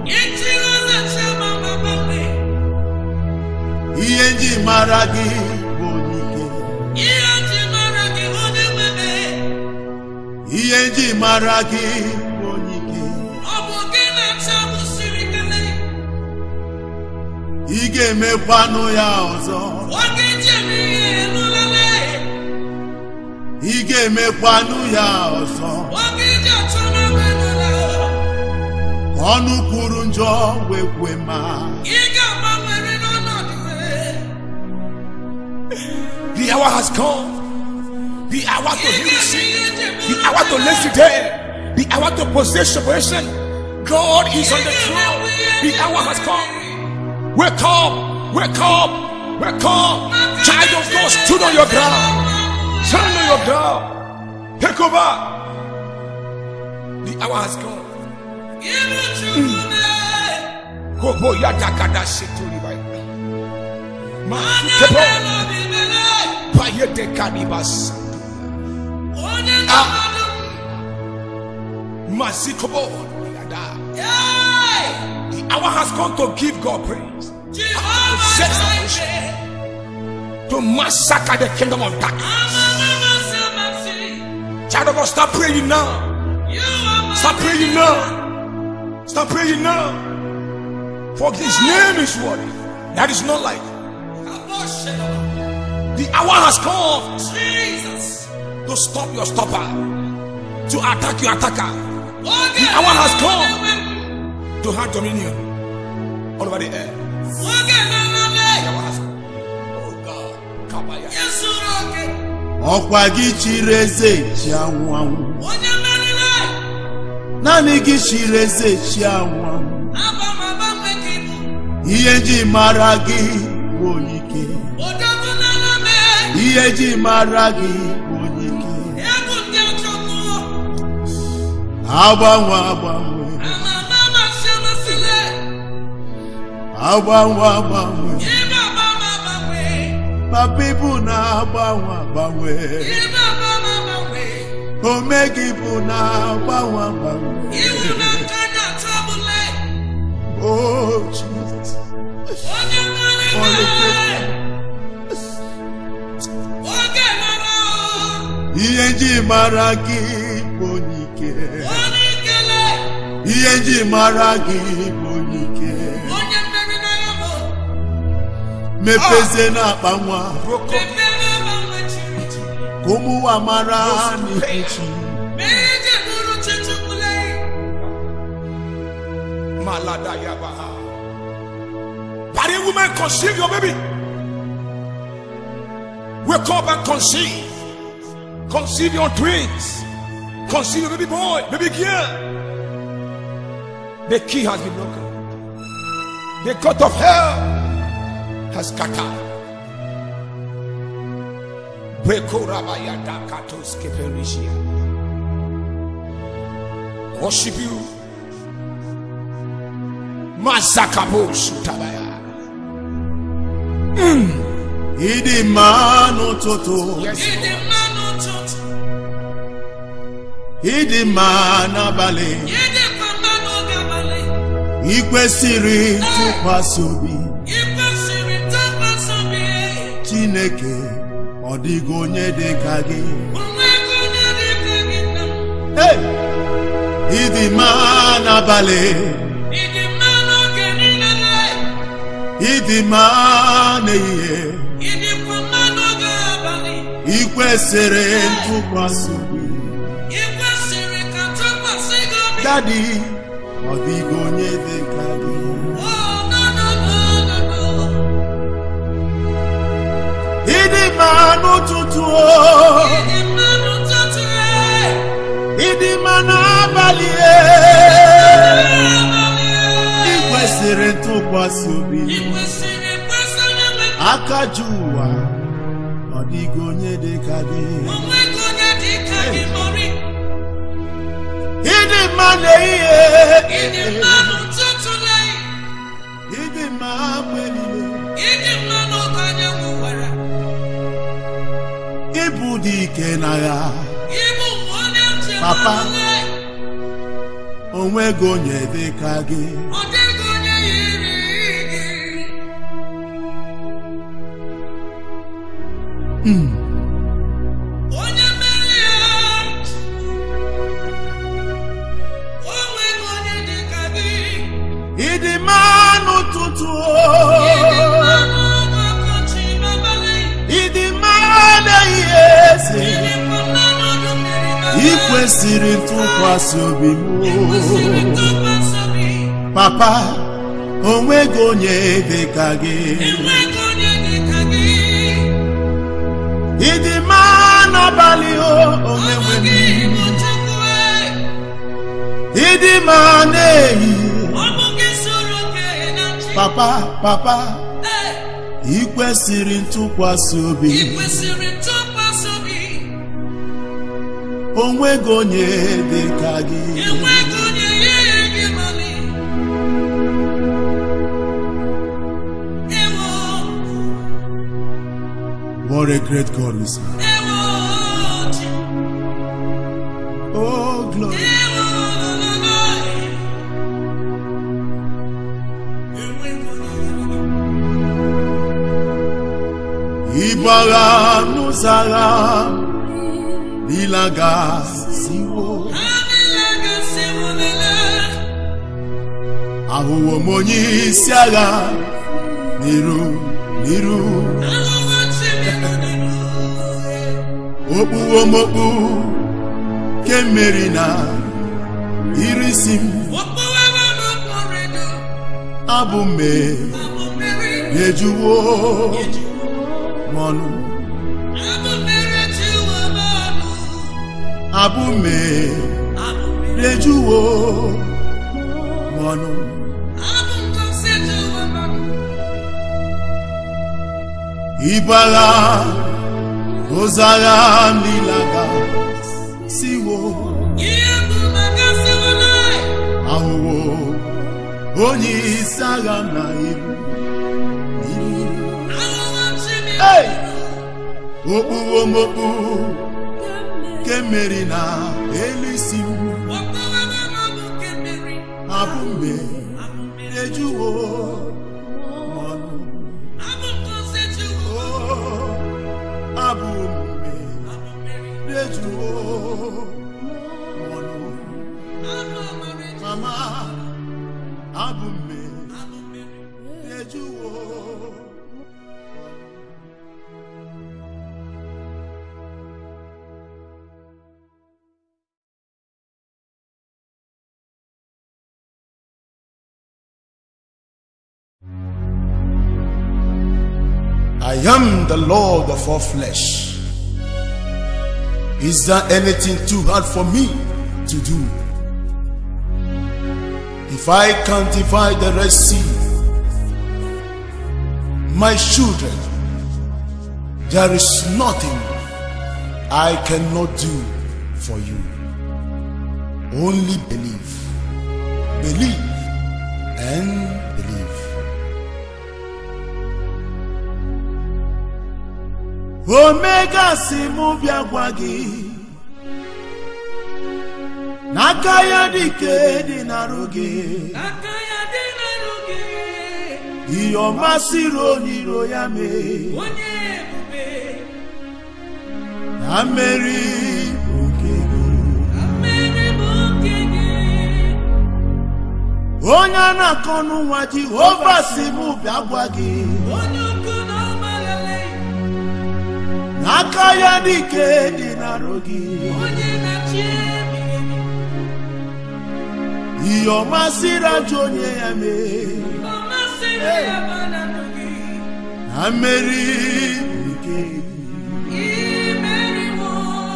Iyenji maragi bonike. Iyenji maragi bonike. Ige mekwanu ya ozo. Ige mekwanu ya ozo. Onu kwuru njọ wekwe ma. The hour has come. The hour to heal the sick. The hour to lift the dead. The hour to possess salvation. God is on the throne. The hour has come. Wake up. Wake up. Wake up. Child of God, stood on your ground. Stand on your ground. Take over. The hour has come. Kobo yatakada seturi bai. Mafukepo. Payete kanibas. Ah. Masikobo. The hour has come to give God praise. To massacre the kingdom of darkness. Child of God, start praying now. Start praying now. Start praying now. For his name is worthy. That is not like. The hour has come to stop your stopper, to attack your attacker. The hour has come to have dominion all over the air. The hour has come. Oh God, Kabaya. Okwagi chireze chianwanwu. Nani gi chireze chianwanwu. Iyenji maragi bonike. Iyenji maragi bonike. Agbanwe agbanwe. Agbanwe agbanwe. My people na agbanwe agbanwe. Omegi people na agbanwe agbanwe. Oh Jesus. Iyenji maragi bonike. Iyenji maragi bonike. Mepeze na panwa. Komu wa mara ni kuchi. Malada yabaha. But a woman conceive your baby. Wake up and conceive. Conceive your twins. Conceive your baby boy, baby girl. The key has been broken. The court of hell has scattered. Worship you. Masakabo Sutabaya. Idi manu toto. Yes, Idi manu toto. Idi manabale. Idi manu gabale. Ikwesiri tukwasobi. Ikwesiri tukwasobi. Chineke odigo onye dịka gị. Onwego onye dịka gị na. Hey! Idi manabale. Idi manu genilele. Idi maneye. Idi manu gabale. Ikwesiri tukwasobi. Ikwesiri ka tukwasobi. Daddy, odigo onye dịka gị. Oh no no no no no. Idi manu tutu. Idi manu toto. Idi manabali. Ikwesiri tukwasobi. Ikwesiri kwasobi. Akajuwa odigo onye dịka gị. Onwego onye dịka gị mori. Idi maneye. Idi manu toto le. Idi manwelile. Idi manu kanye mwara. udike n'agha papa onwego onye dịka gị mm. Idi manu tutu Idi manu yesi Ikwesiri ntụkwasị obi m Papa onwego onye dịka gị Idi manu abalị onwewe m Idi manu eyi Papa, Papa, ikwesiri ntụkwasị obi onwego onye dịka gị What a great God we serve. Oh, glory. Ibara nuzara bilaga siwo Ahuwo monyi siaga niru niru Obu omobu kemerina irisim Abume nejuwo Monu Abume Rejuwo Monu Ibara Ozara Milaga Siwo Ahuwo Onyi Saga na iru Hey! Opu omopu kemerina elisim Abume Rejuwo Monu Abume Rejuwo Monu Mama Abume Rejuwo I am the Lord of all flesh. Is there anything too hard for me to do? If I can't divide the Red Sea, my children, there is nothing I cannot do for you. Only believe, believe, and believe. Omega simu biagwagi Nakaya dike di narugi Nakaya di narugi Iyo masiro niro yame Onye bube Ameri bukegi Ameri bukegi Onya nakonu waji Ova simu biagwagi Onye Nakaya dike di narogi Onye na chemi Iyo masira jonye yame Iyo masira yabana nugi Ameri dike Imeri mo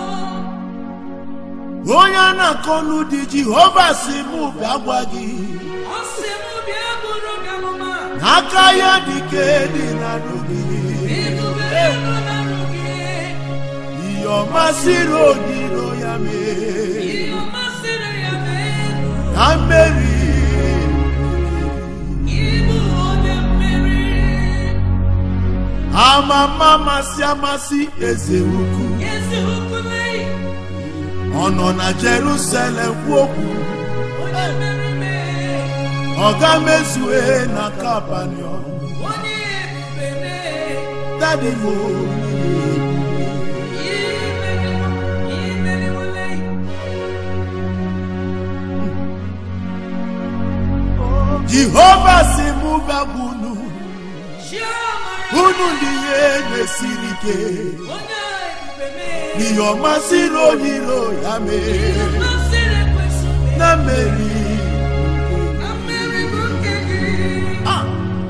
Onya na konu di Jehovah simu biagwagi Osimu biaguro galoma Nakaya dike di narogi Ibu bero Iyo masiro niro yame Iyo masiro yame Ameri Ibu ode meri Ama mama si amasi eze uku Ono na Jerusalem kwoku Oga mezue na Capernaum Daddy mo Jehovah simu babunu Unu ndiye nesirike Ni yoma siro hiro yame Na meri Ah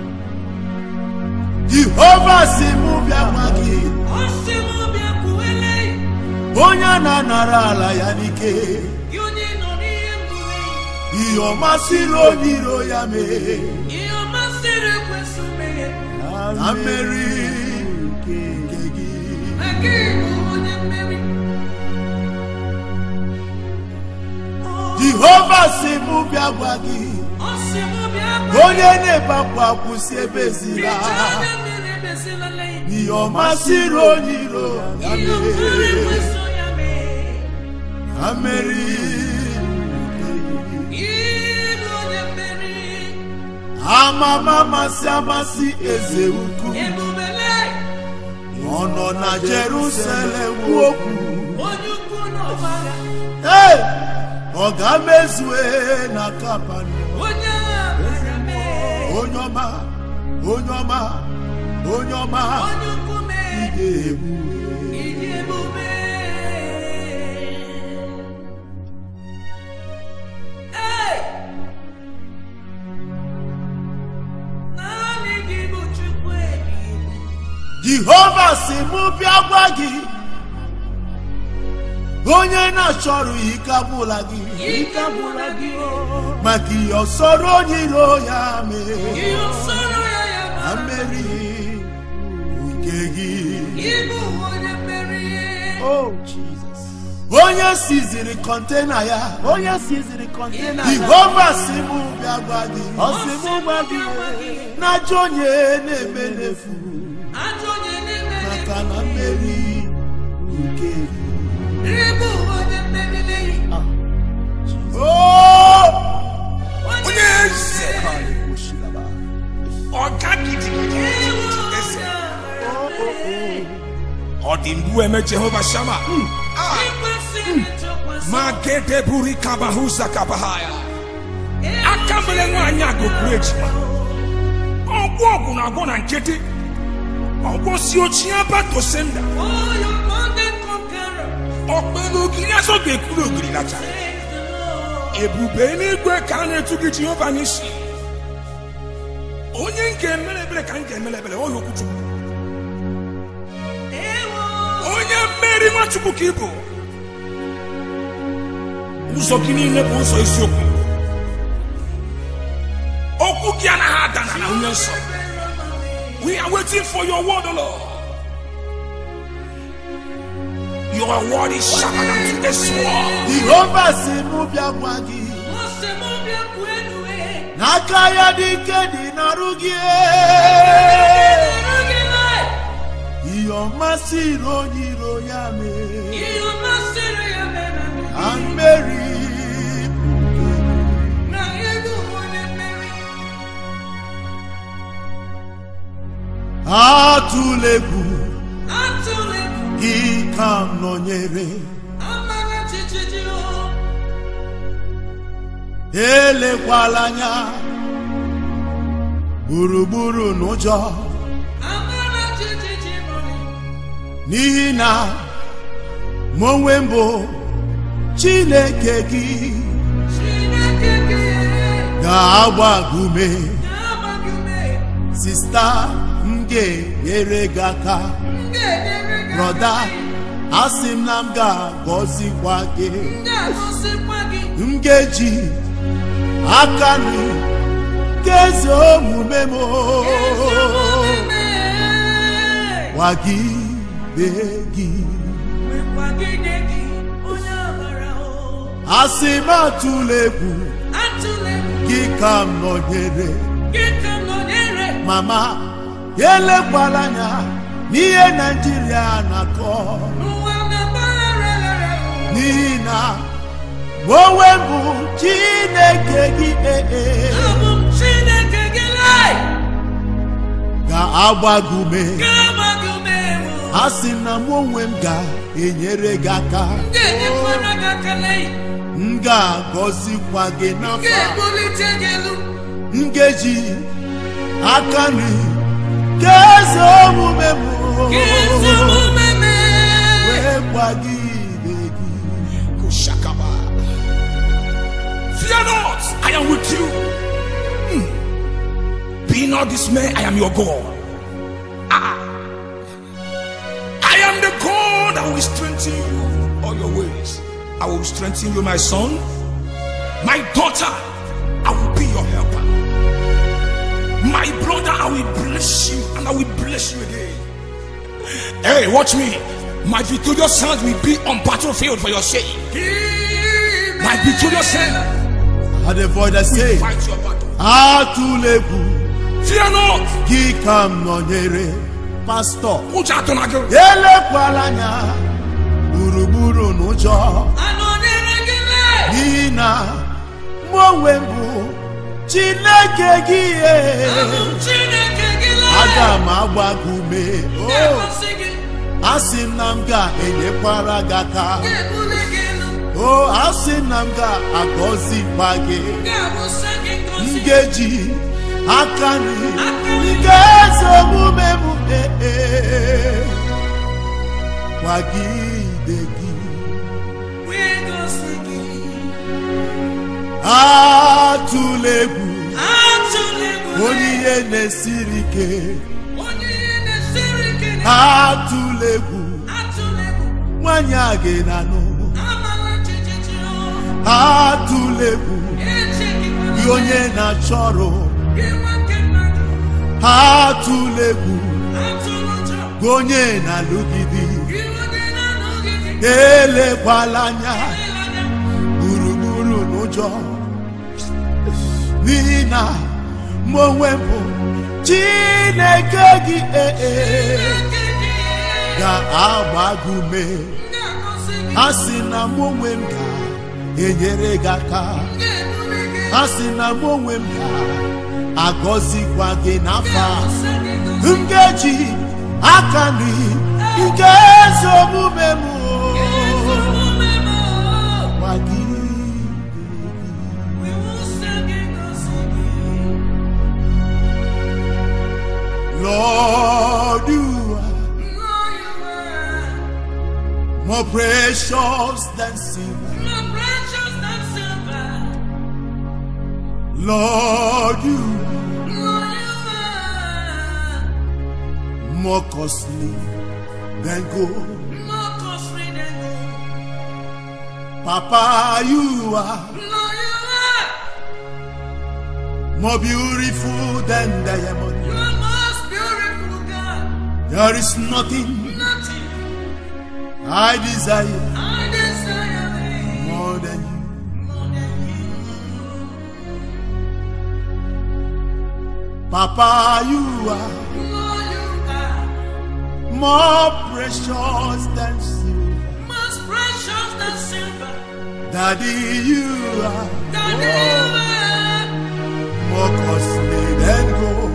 Jehovah simu biamagi Bonya na narala yanike Yoma siro hiro yame Yoma siro kwesume Na meri Jehovah simu biagwagi Onye nebakwa kwusi ebezila Yoma siro hiro yame Ameri Amama masi amasi eze uku Ono na Jerusalem woku Hey! Oga mezue na Capernaum Onyoma Onyoma Onyoma Igebu Jehovah simu biagwagi Onye na chọrọ ikabula gị ikabula gị maka yosoro nyiro ya me yosoro ya ya ameri nke gị ibu onye meri Oh Jesus Onye siziri container ya onye siziri container Jehovah simu biagwagi osimu gbagi na jonye na-emenefu ajonye na-emenefu maka na meri nke gị Oh! Yes! Odimbu eme Jehovah Shama. Magede buri kabahusa kabahaya. Akamele nwanya gokureji. Ogwo ogu na agwo na nkete. Ogwo si ochi abato senda. Oh, your mountain conqueror. Okpelu kiri aso gekuru ogiri lacha. Ebube n'igwe ka na-etugi Jehovah n'isi. Onye nke emelebele ka nke emelebele onye okwuchukwu. Onye mmeri Nwachukwu ka ịbụ. Ụzọ gị niile bụ ụzọ isiokwu. Okwu gị anaghị ada na onye nsọ. We are waiting for your word, O Lord. Your word is sharper than two-edged sword. Jehovah simu biagwagi Nakaya dike di narugi Yoma siro nyiro yame Yoma siro yame Ameri Na yedu mone meri Atulegu Atulegu Gikam nonyere Amana chichijio Ele kwalanya Buruburu n'ụjọ Amana chichijio N'ihi na monwe mbụ Chineke gị Chineke gị Ga-agbagume Ga-agbagume Sista Mge nyere gị aka Broda Asim na m ga-agọzikwa gị Mgeji Akanu Kezi omume mo Wagi begi Asim atulegu Gikam nonyere Mama Yele kwalanya Niye Nigeria nako Nina Mowembu Chineke gi eh Abum Chineke gi lai Ga agbagume Ga agbagume Asina mowem ga enyere gaka Ngenye kwara gaka lai Nga gozi kwa ge nafa Nge bulite gelu Ngeji akani Kezo mumemu Kezo mumeme Wekwagi Kushakaba. Fear not, I am with you. Mm. Be not dismayed, I am your God. Ah. I am the God that will strengthen you all your ways. I will strengthen you, my son. My daughter, I will be your helper. My brother, I will bless you and I will bless you again. Hey, watch me. My victorious sons will be on battlefield for your sake. My victorious sons. Had a voice that say, Fight your battle. Atulebu. Fear not. Kikam nonyere. Pastor. Uja tonago. Ele kwalanya. Buruburu nujo. Anonere gile Nina. Mowembu. Chineke giye. Abum Chineke gi lai Adam agbagume. Oh. Ngebosigi Asinamga enyekwara gaka. Nge bulegelu Oh, asinamga agozi page. Nge busagi gozi Ngeji akani. Akani. Ngezo mumemu eh eh. Wagidegi. We gosigi Atulegu. Atulegu Oniye nesirike. Onye ne sirike Atulegu. Atulegu Wanyage nanu. Amala chichichiro Atulegu. Echeki kwa Yonye na choro. Yewa kemadu Atulegu. Atulujo Gonye na lugidi. Yewa dena nugigi Ele kwalanya. Elanya Buruburu nujo. Nina mowembu Chineke gi eh eh. Ga agbagume. Asina mowem ga enyere gaka. Asina mowem ga agozi kwa ge nafa. Ngeji akani Ngezo mumemu Wagi. Lord, you are more precious than silver. Lord, you are more costly than gold. Papa, you are more beautiful than diamond. There is nothing I desire more than you. Papa, you are more precious than silver. Daddy, you are more costly than gold.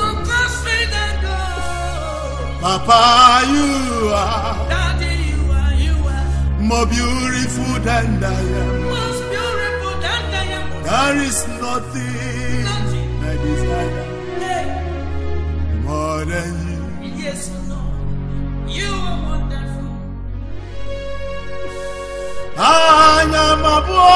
Papa, you are more beautiful than diamond. There is nothing I desire more than you. Yes, Lord, you are wonderful. Anyamabua,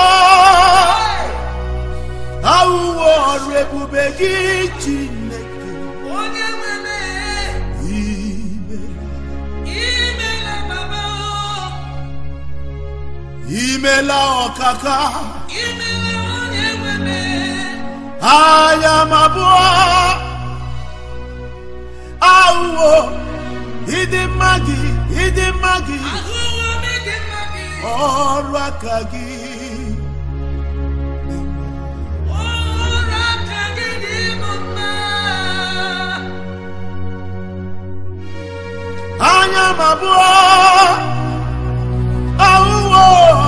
awuwo rebube gi Chineke. Onyeweme, Imela, imela baba, imela okaka. imela onyeweme. Anyamabua, awuwo idimagi, idimagi. Ahuwa megimagi, Ọrụ aka gị ọrụ aka gị dị mma. anya m abụọ ahụwo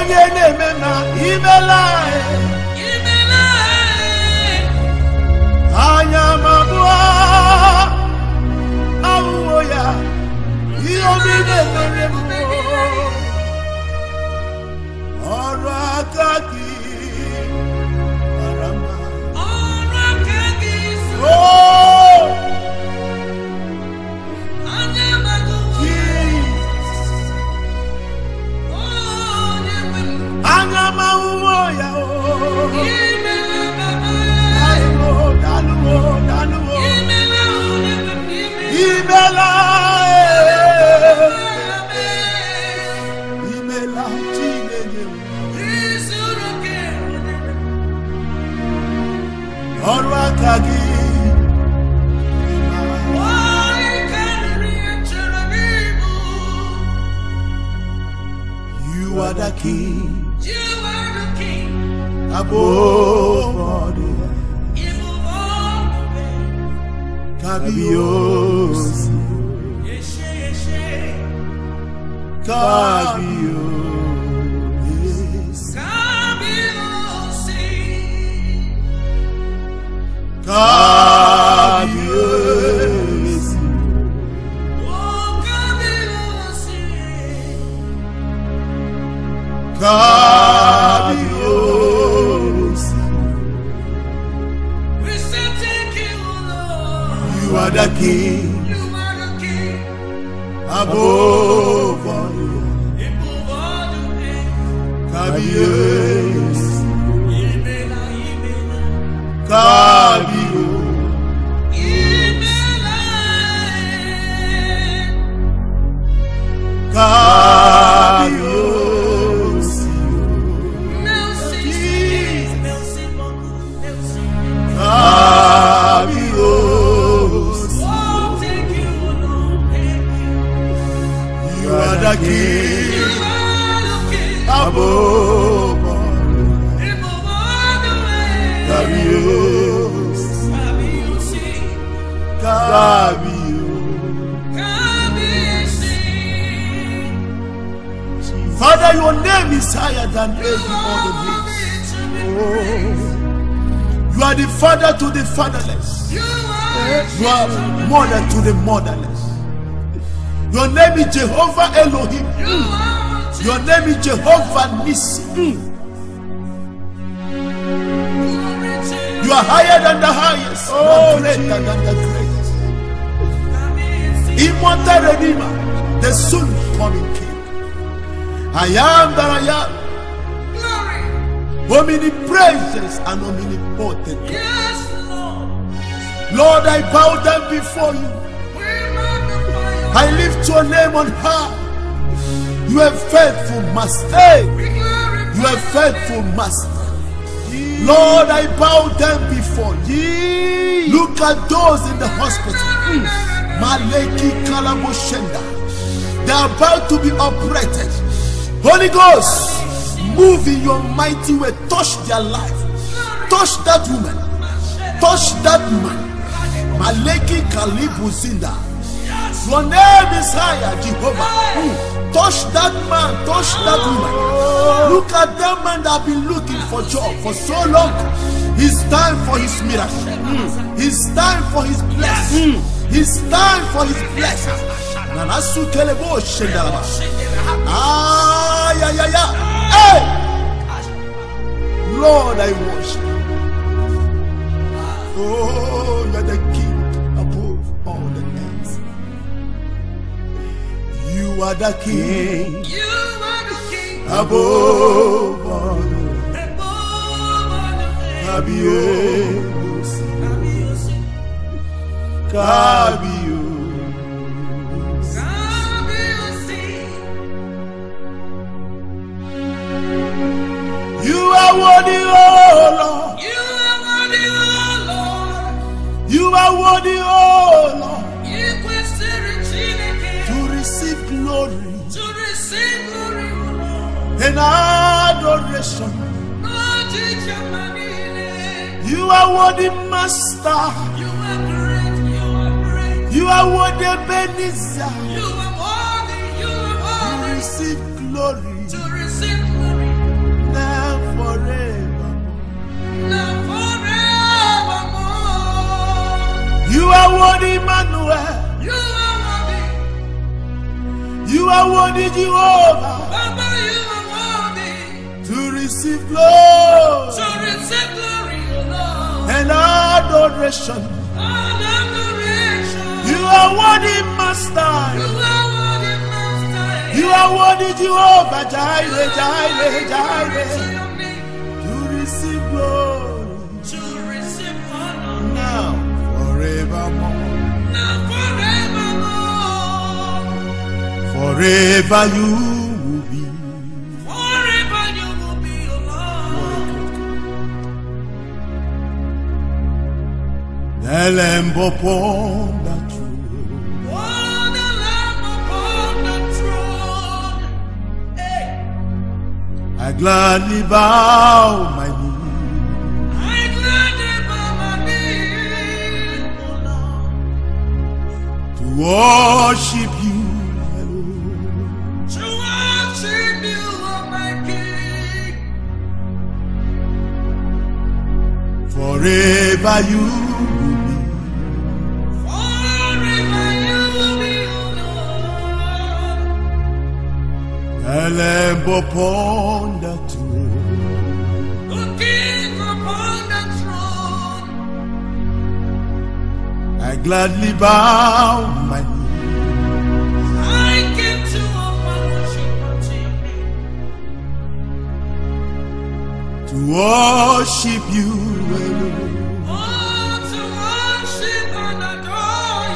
onye na-eme na imela imela anya mabụọ ahụhụ ya ihe obi na-emere m ọrụ aka gị mara mma ọrụ aka gị oh anya magụwa anya mahụhụ ya oh imela baba daluo daluo imela imela imela Chineke izuruke ọrụ aka gị why carry cherubim you are the king you are the king above all the above all the Kabiyos yeshe yeshe Kabiyos kabiosi Kabiyos oh kabiosi Kabiyos we say thank you Lord you are the king you are the king above all above all the Kabiyos imela imela Kabiyos imela Kabiyos Merci, merci beaucoup, merci. Kabiyos Oh, thank you, Lord, thank you. you are the You king are the king above all above all the way. Kabiyos Kabiyesi, Kabiyos Kabiyesi. Father, your name is higher than You every other are name. worthy to be Oh, praised. you are the father to the fatherless. You are You are mother to the motherless. Your name is Jehovah Elohim. You are Your name is Jehovah Nissi. You are higher than the highest. You are greater than the greatest. Immortal Redeemer, the soon coming King. I am that I am. glory. Omnipresence and omnipotent. Yes, Lord. Lord, I bow down before you. We magnify your I lift your name on high. You are faithful, Master. We glorify You are faithful, Master. Lord, I bow down before you. Look at those in the hospital. Maleki Kalamoshenda. They are about to be operated. Holy Ghost, move in your mighty way. Touch their life. Touch that woman. Touch that man. Maleki Kalibuzinda. Your name is higher, Jehovah. Mm. Touch that man. Touch that woman. Look at that man that have been looking for job for so long. It's time for his miracle. Mm. It's time for his blessing. Mm. It's time for his blessing. Nanasu kelebo shendaraba. Ah, yeah, yeah, yeah. Hey! Lord, I worship you. Oh, you're the King above all the earth. You are the King You are the king above all the above all the earth. Kabiyos, Kabiyesi, Kabiyos. Kabiyesi. You are worthy, oh Lord. You are worthy, oh Lord. You are worthy, oh Lord, Ikwesịrị Chineke to receive glory to receive glory, O Lord. and adoration. N'ọchịchị mma niile. You are worthy, Master. You are great, you are great. You are worthy, Ebenezer. You are worthy, you are To worthy receive glory to receive glory forever. Now forevermore. You are worthy, Emmanuel. You are worthy. You are worthy, Jehovah. Baba, you are worthy. To receive glory To receive glory, O Lord. and adoration. All adoration. You are worthy, Master. You are worthy, Master. You are worthy, Jehovah. Jireh, Jireh, To Jireh. your name. To receive glory To receive honor. now, forevermore. Now forevermore. Forever you will be. Forever you will be, O Lord. The Lamb upon the throne. Oh, the Lamb upon the throne. Hey, I gladly bow my knee I gladly bow my knee, O Lord, to worship you alone. to worship you, O my King. Forever you will be. Forever you will be, O Lord. The Lamb upon the throne. The King upon the throne. I gladly bow my knee I came to offer worship unto your name. to worship you alone. Oh, to worship and adore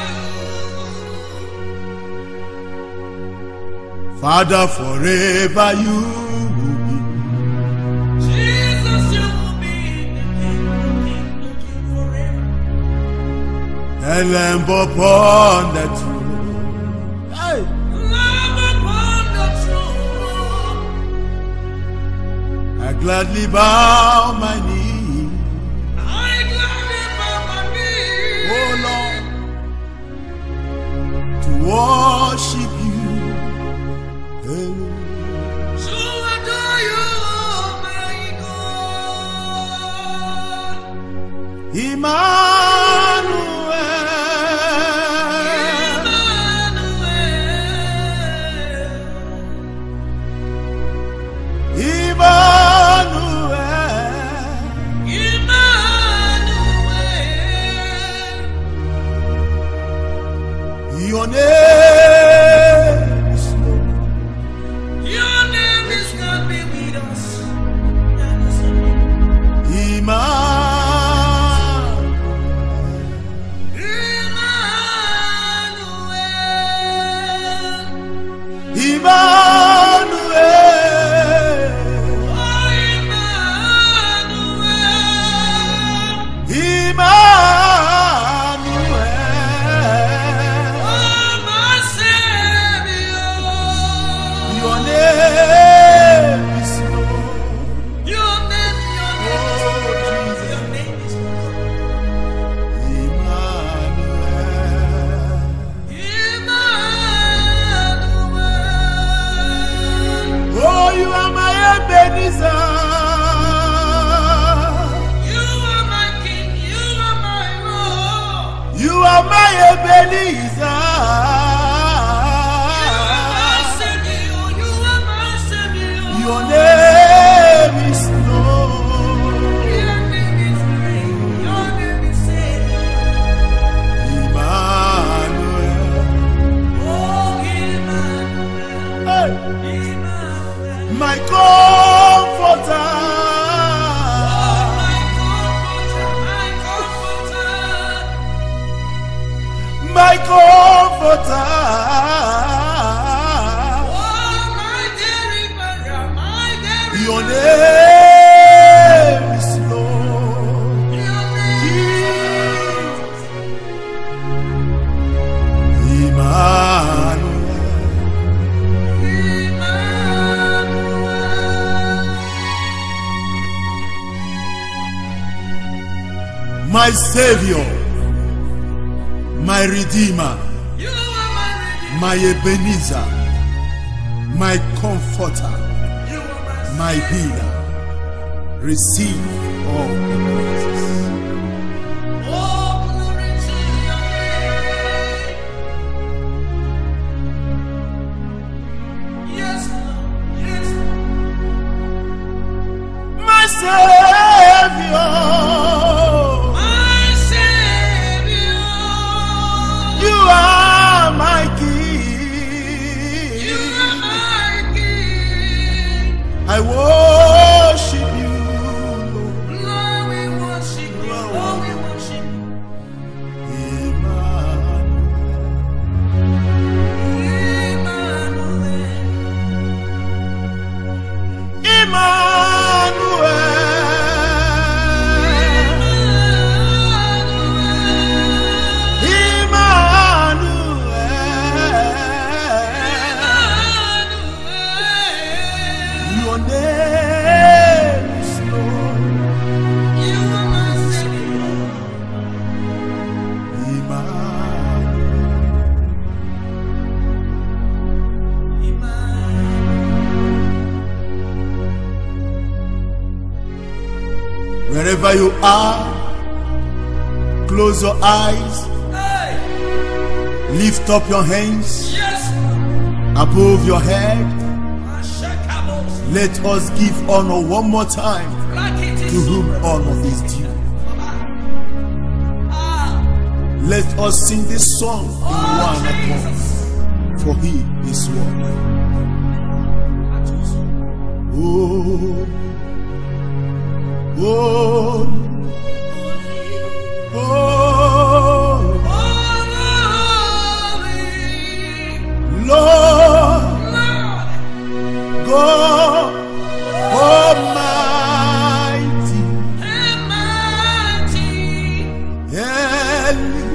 you. Father, forever you will be. Jesus, you will be the King, the King, the King forever. The Lamb upon the throne. Hey. Lamb upon the throne. I gladly bow my knee, I gladly bow my knee. oh Lord, to worship you alone. To adore you, my God. Emmanuel, Emmanuel. Emmanuel, Emmanuel. your name is Lord. Your name is God be with us. Emmanuel, Emmanuel. Emmanuel, Oh, Emmanuel. Emmanuel, Oh, my Savior. your name is Lord. Your name, your name, Oh, your name is Emmanuel, Emmanuel. oh, you are my Ebenezer. You are my King, you are my Lord. You are my Ebenezer. You are my Savior, you are my Savior. Your name is Lord. Your name is great, your name is Savior. Emmanuel. Oh, Emmanuel, Hey. Emmanuel. My comforter. Oh, my comforter, my comforter. My comforter. Oh, my deliverer, my deliverer. Your name is Lord. Your name Jesus. Emmanuel. Emmanuel. My Savior, my Redeemer, You are my Redeemer. my Ebenezer, my Comforter, You are my my Healer. receive all the praises. Oh, glory to your name. Yes, Lord. Yes, Lord. My Savior, My Savior. you are my King. You are my King. I worship you, Lord, we worship you. Lord, we worship you. Emmanuel. Emmanuel. Emmanuel. Your name is Lord. You are my Savior. Wherever you are, close your eyes, Hey. lift up your hands Yes. above your head. Ashakabos. Let us give honor one more time to whom honor is due. Ah. Let us sing this song in Oh, one accord, Jesus. for he is one. Oh, oh, oh, Lord God Almighty, early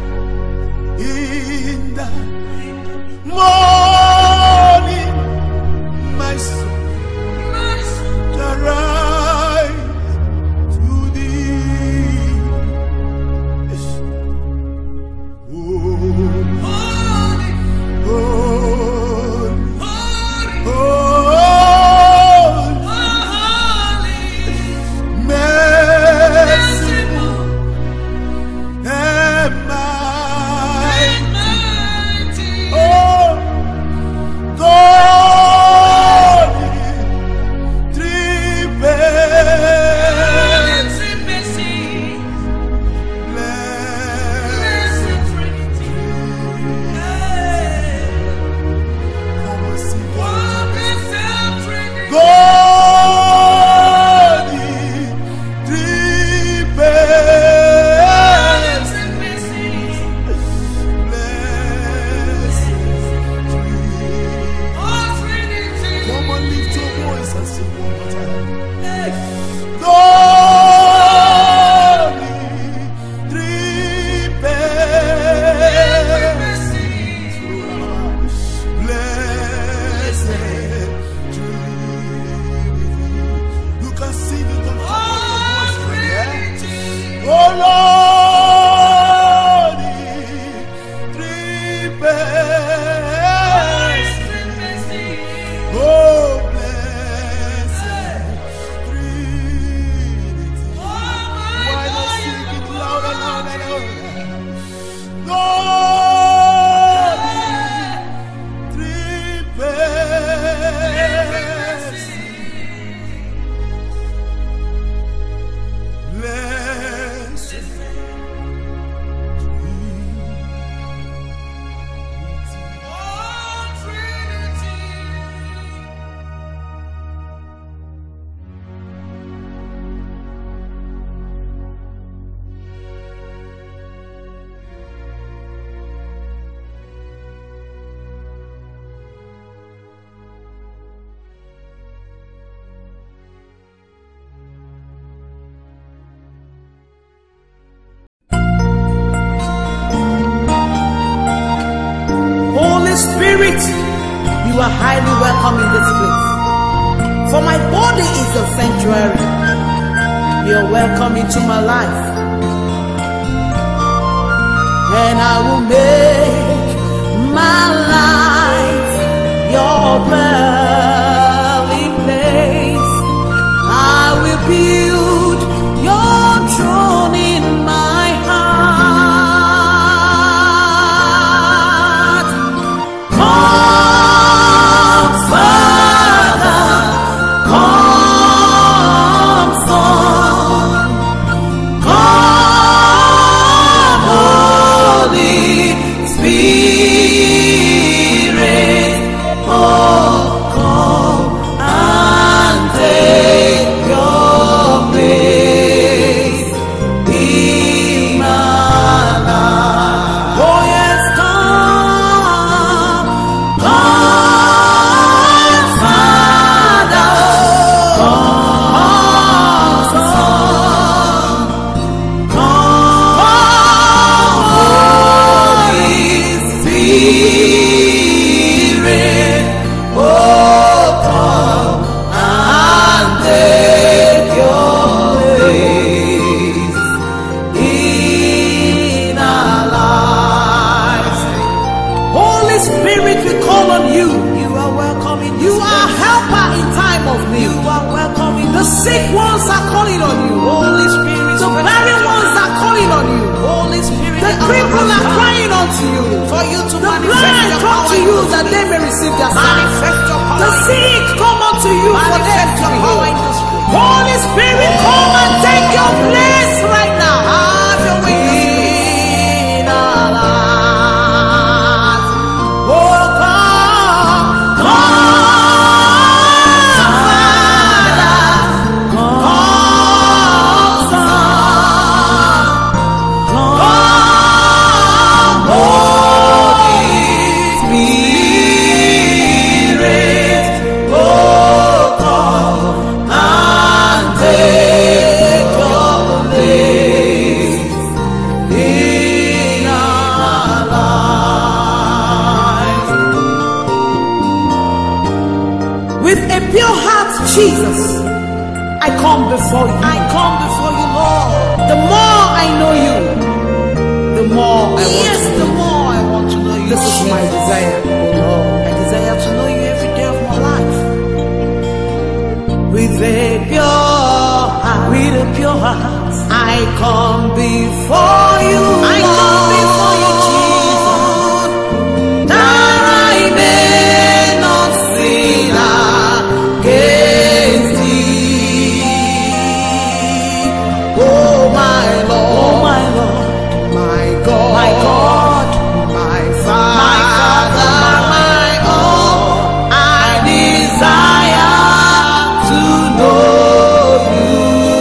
in the morning, my soul shall rise to thee. Oh, oh, oh, merciful and mighty. Oh, God in three persons, blessed. Come on, sing it. God in three persons, blessed. Come on, lift your voice and sing one more time. God in three persons, blessed Trinity. You can sing it on top of your voice, yeah? Oh Lord, in three persons, oh blessed Trinity. Why not sing it louder, louder, louder? Lord, in three persons, blessed Holy Spirit, you are highly welcome in this place. For my body is a sanctuary. You are welcome into my life. And I will make my life your dwelling place. I will be Spirit, we call on you. You are welcome in You are a helper in time of need. You are welcome in The sick ones are calling on you. Holy Spirit. The barren ones are calling on you. Holy Spirit. The crippled are crying unto you. For you to the blind come to you that they may receive their sight. The sick come unto you for them to be healed. Holy Spirit, come and take your place right now. Have your way in our lives. Oh, come, come, Father, come, Son, come, Holy Spirit. Oh, come and take your place in our lives. With a pure heart, Jesus, I come before you. I come before you, Lord. The more I know you, the more I want yes, to know the more I want to know you. This is my desire, oh Lord. I desire to know you every day of my life. With a pure heart, with a pure heart, I come before you. I come before you, Jesus, that I may not sin against thee. Oh my Lord, oh my Lord, my God, my God, my Father, my all. I desire to know you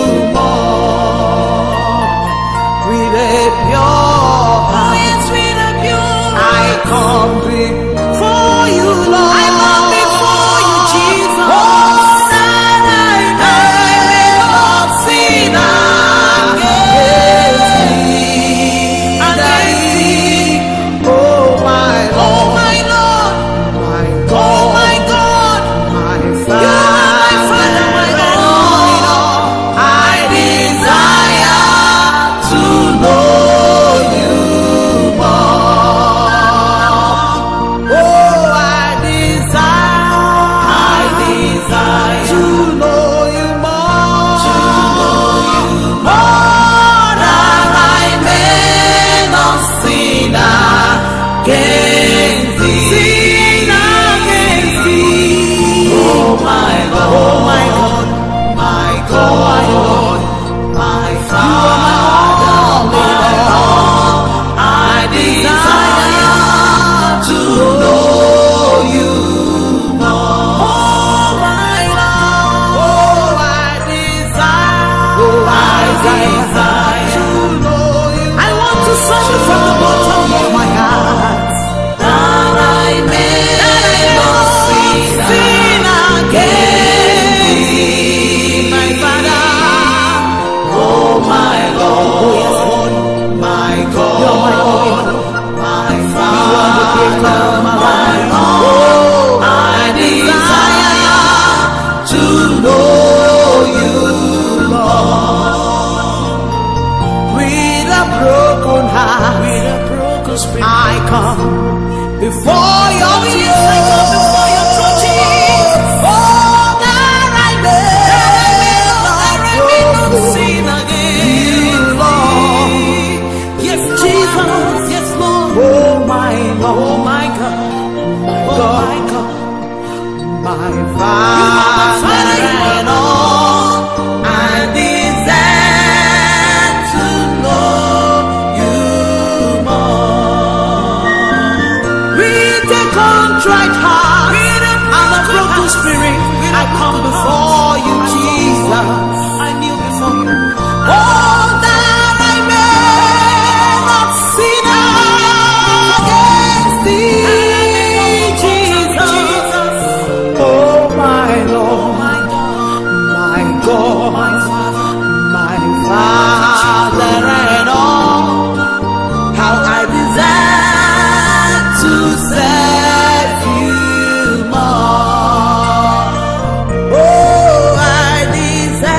more. With a pure heart, yes, with a pure heart, I come before you, Lord. I come before you, Jesus. Oh, that I may not sin against thee. Against thee. Oh my Lord, oh my Lord, my God, oh my God, my Father, you are my Father, my God. I desire to know you more. Oh, I desire, I desire to know you more, to know you more, that I may not sin against thee. Sin against thee. Oh my Lord, oh my God, my God, my Lord, my Father, my Lord, I desire to know you more. Oh my Lord, oh I desire, oh I desire to know you. I want to serve you from the bottom of my heart, that I may not sin against thee, my Father. Oh my Lord, oh yes Lord, my God, you're my God, my Father, my Lord. I desire to know you, Lord. With a broken heart, with a broken spirit, I come before your throne. I come before your throne, Jesus. Oh, that I may not sin against Lord. Yes, Jesus. Yes, Lord. Oh my Lord, oh my God, my God, my Father, and all. I desire to know you more. With a contrite heart and a broken spirit, I come before you, Jesus. I kneel before you. Oh, that I may not sin against thee, Jesus. Oh, my Lord, my God, my Father, and all. How I desire to serve you more. Oh, I desire.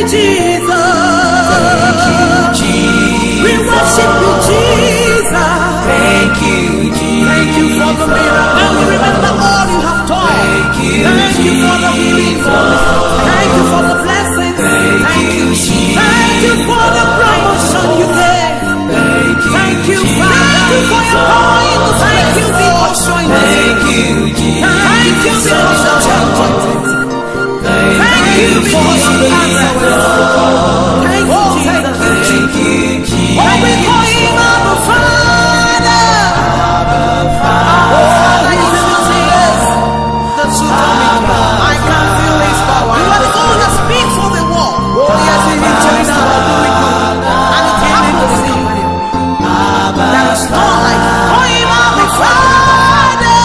Jesus. Thank you, Jesus. We worship you, Jesus. Thank you, Jesus. Thank you for the miracle. And we remember all you have done. Thank you, Thank you for the healing. Thank you for the blessings. Thank you, Jesus. Thank you for the promotion you gave. Thank you, Thank you, Jesus. thank you for your power in the Thank you because you're in the Thank you, Jesus. Thank you because you're changing. Thank you because you answer. Thank you, Jesus. Thank you, Jesus. Oh, we call him Abba Father. Abba Father. Oh, you feel this? The truth of me. I can feel his power. You are the one that speaks for the world. Oh, yes, he is just our doing good. And it came to see. There is no life. Call him Abba Father.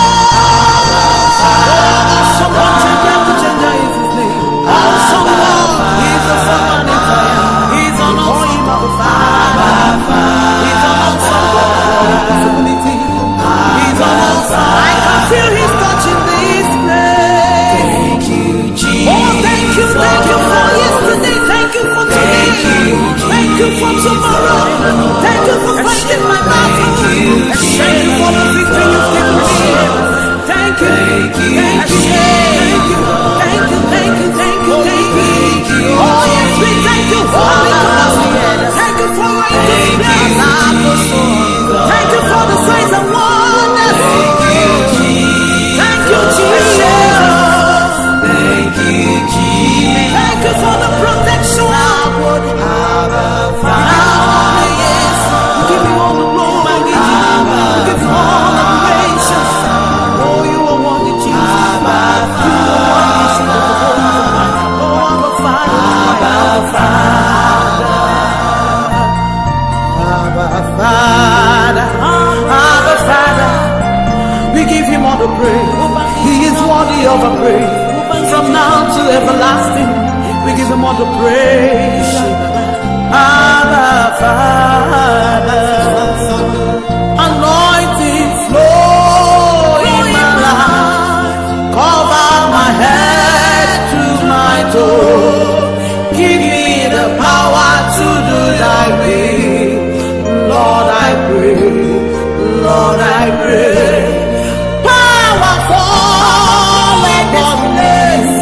Awesome God, changer to changer is his name. Awesome God, he's the sovereign in fire. He's an awesome Abba Father. He's an awesome God. Possibility. He's an awesome. I can feel his touch in this place. Thank you, Jesus. Oh, thank you, thank you for yesterday. Thank you for today. Thank you for tomorrow. Thank you for fighting my battle. Thank you for the victory you've given me. Thank you, thank you, thank you, thank you, thank you, thank you, thank you, thank you. Oh yes, we thank you for us. Thank you for your interference. Thank you for the signs and wonders. Thank you, Jesus. Thank you, Jesus. Thank you for the protection. Now, yes, we give you all the glory. We give you all the praise. Oh, you are worthy, Jesus. You are worthy, Jesus. Oh, Abba Father. Abba Father. Abba Father. We give him all the praise. He is worthy of our praise. From now to everlasting, we give him all the praise. Abba Father. Anointing flow in my life. Cover my head to my toe. Give me the power to do thy will. Lord, I pray. Lord, I pray. Power fall upon me.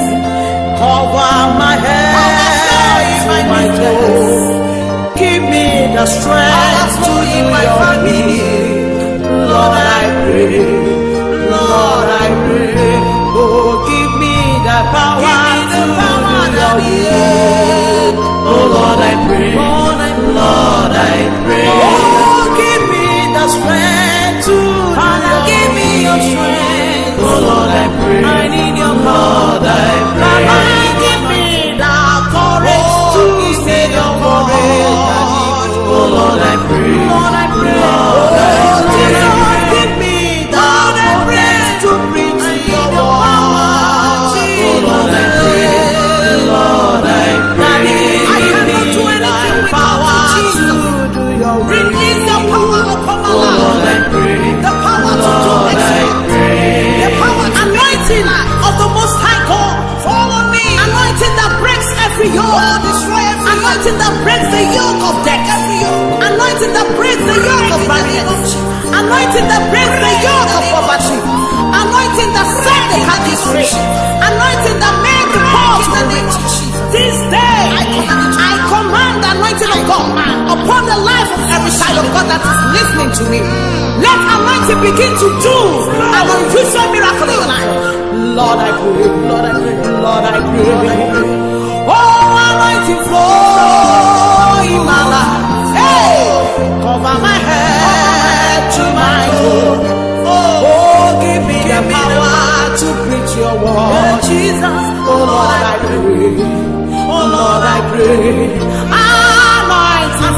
Cover my head to my toe. Give me the strength to do your will. Lord, I pray. Lord, I pray. Oh, give me the power to do your will. Oh, Lord, I pray. Lord, I pray. Oh, give me the strength to Father, give me your strength. Oh, Lord, I pray. I need your Lord, I pray. Father, give me the courage to say your word. Oh, Lord, I pray. Lord, I pray. Lord, I pray. Lord, give me the courage to preach your word. Oh, Lord, I pray. Lord, I pray. I cannot do anything without you, to do your will. Release the power upon my life. Oh, Lord, I pray. The power to do excellence. The power, anointing of the Most High God. Fall on me. Anointing that breaks every yoke. Destroy every anointing that breaks the yoke of death. Every yoke. Anointing that breaks the yoke of barrenness. Anointing that breaks the yoke of poverty. Anointing that set the captives free. Anointing that made the poor to be rich. This day, I command the anointing of God upon the life of every child of God that is listening to me. Let anointing begin to do an unusual miracle in your life. Lord, I pray. Lord, I pray. Lord, I pray. Oh, anointing flow in my life. Hey, cover my head to my toe. Oh, give me the power to preach your word, Jesus. Oh, Lord, I pray. Oh, Lord, I pray. Anointing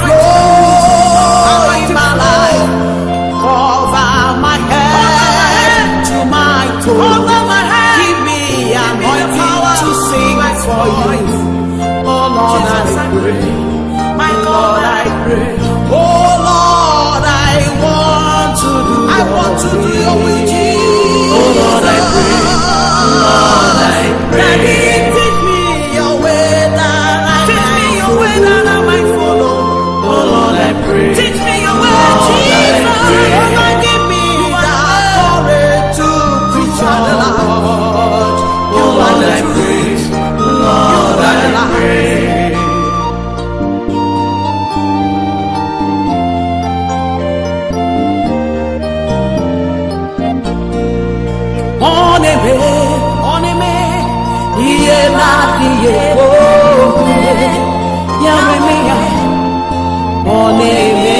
flow in my life. Cover my head to my toe. Cover my head. Give me anointing to sing for you. Oh, Lord, I pray. My God, I pray. Oh, Lord, I want to do. I want to do your will, Jesus. Oh, Lord, I pray. Lord, I pray. Daddy, teach me your way that I can. iye na-adịghị omume ya weme ya ọ na-eme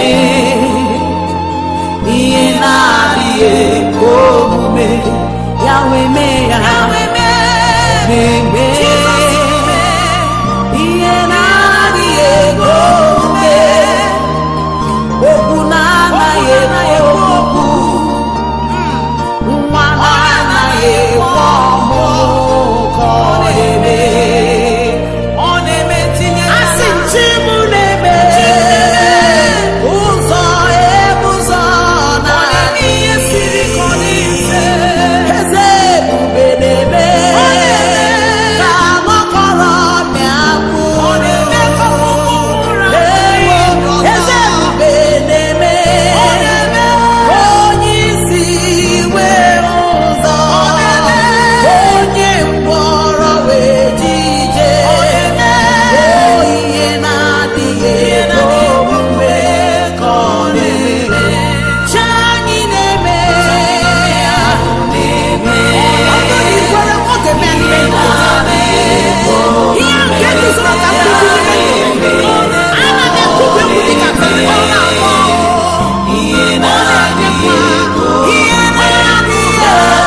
iye na-adịghị omume ya weme ya na-eme iye na-adịghị omume okwu na-anaghị ekwe okwu nwa na-anaghị ekwe ọmụmụ ka ọ na-eme ọ na-eme tinye asị chi m na-eme ụzọ ebe ụzọ na ihe siri ka ọ na-ese eze ebube na-eme ka nọkọrọ mịakwụ eze ebube na-eme onye isi wee ụzọ onye mkpọrọ wee jije ihe na-adịghị omume ka ọ na-eme chi anyị na-eme ya na-eme ikwere oge mere ihe nke dịzụrụ ka ndị ana m ekwube egwu dịka ọ na-akpọ ihe na-adịghị ihe na-adịghị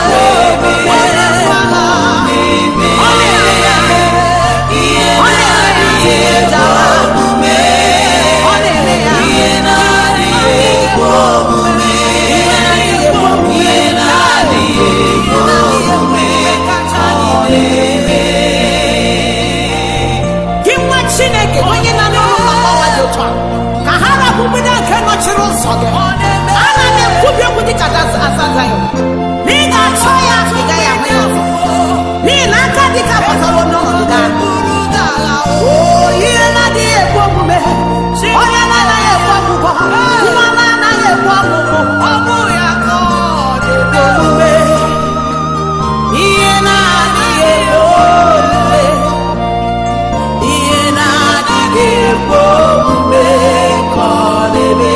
gị nwa Chineke onye na-anụ ọnwa dị otu a ka ha rapụ mgbede nke nọchiri ụzọ gị ana m ekwubi okwu dịka azaza ya na ị ga-achọ ya ị gaghị ahụ ya ọzọ n'ihi na aka dịka gbasara n'ọnọdụ gị ihe na-adịghị ekwe omume onye na-anaghị ekwe ọgwụgwọ nwa na-anaghị ekwe ọgwụgwọ ọ bụ ya ka ọ na-ekwe omume ihe na-adịghị ekwe omume ihe na-adịghị ekwe omume ka ọ na-eme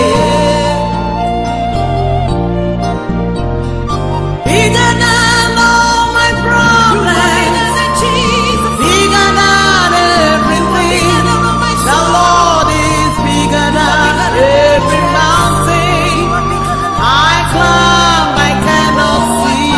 bigger than all my problems, bigger than everything. The Lord is bigger than every mountain. I climb, I cannot see.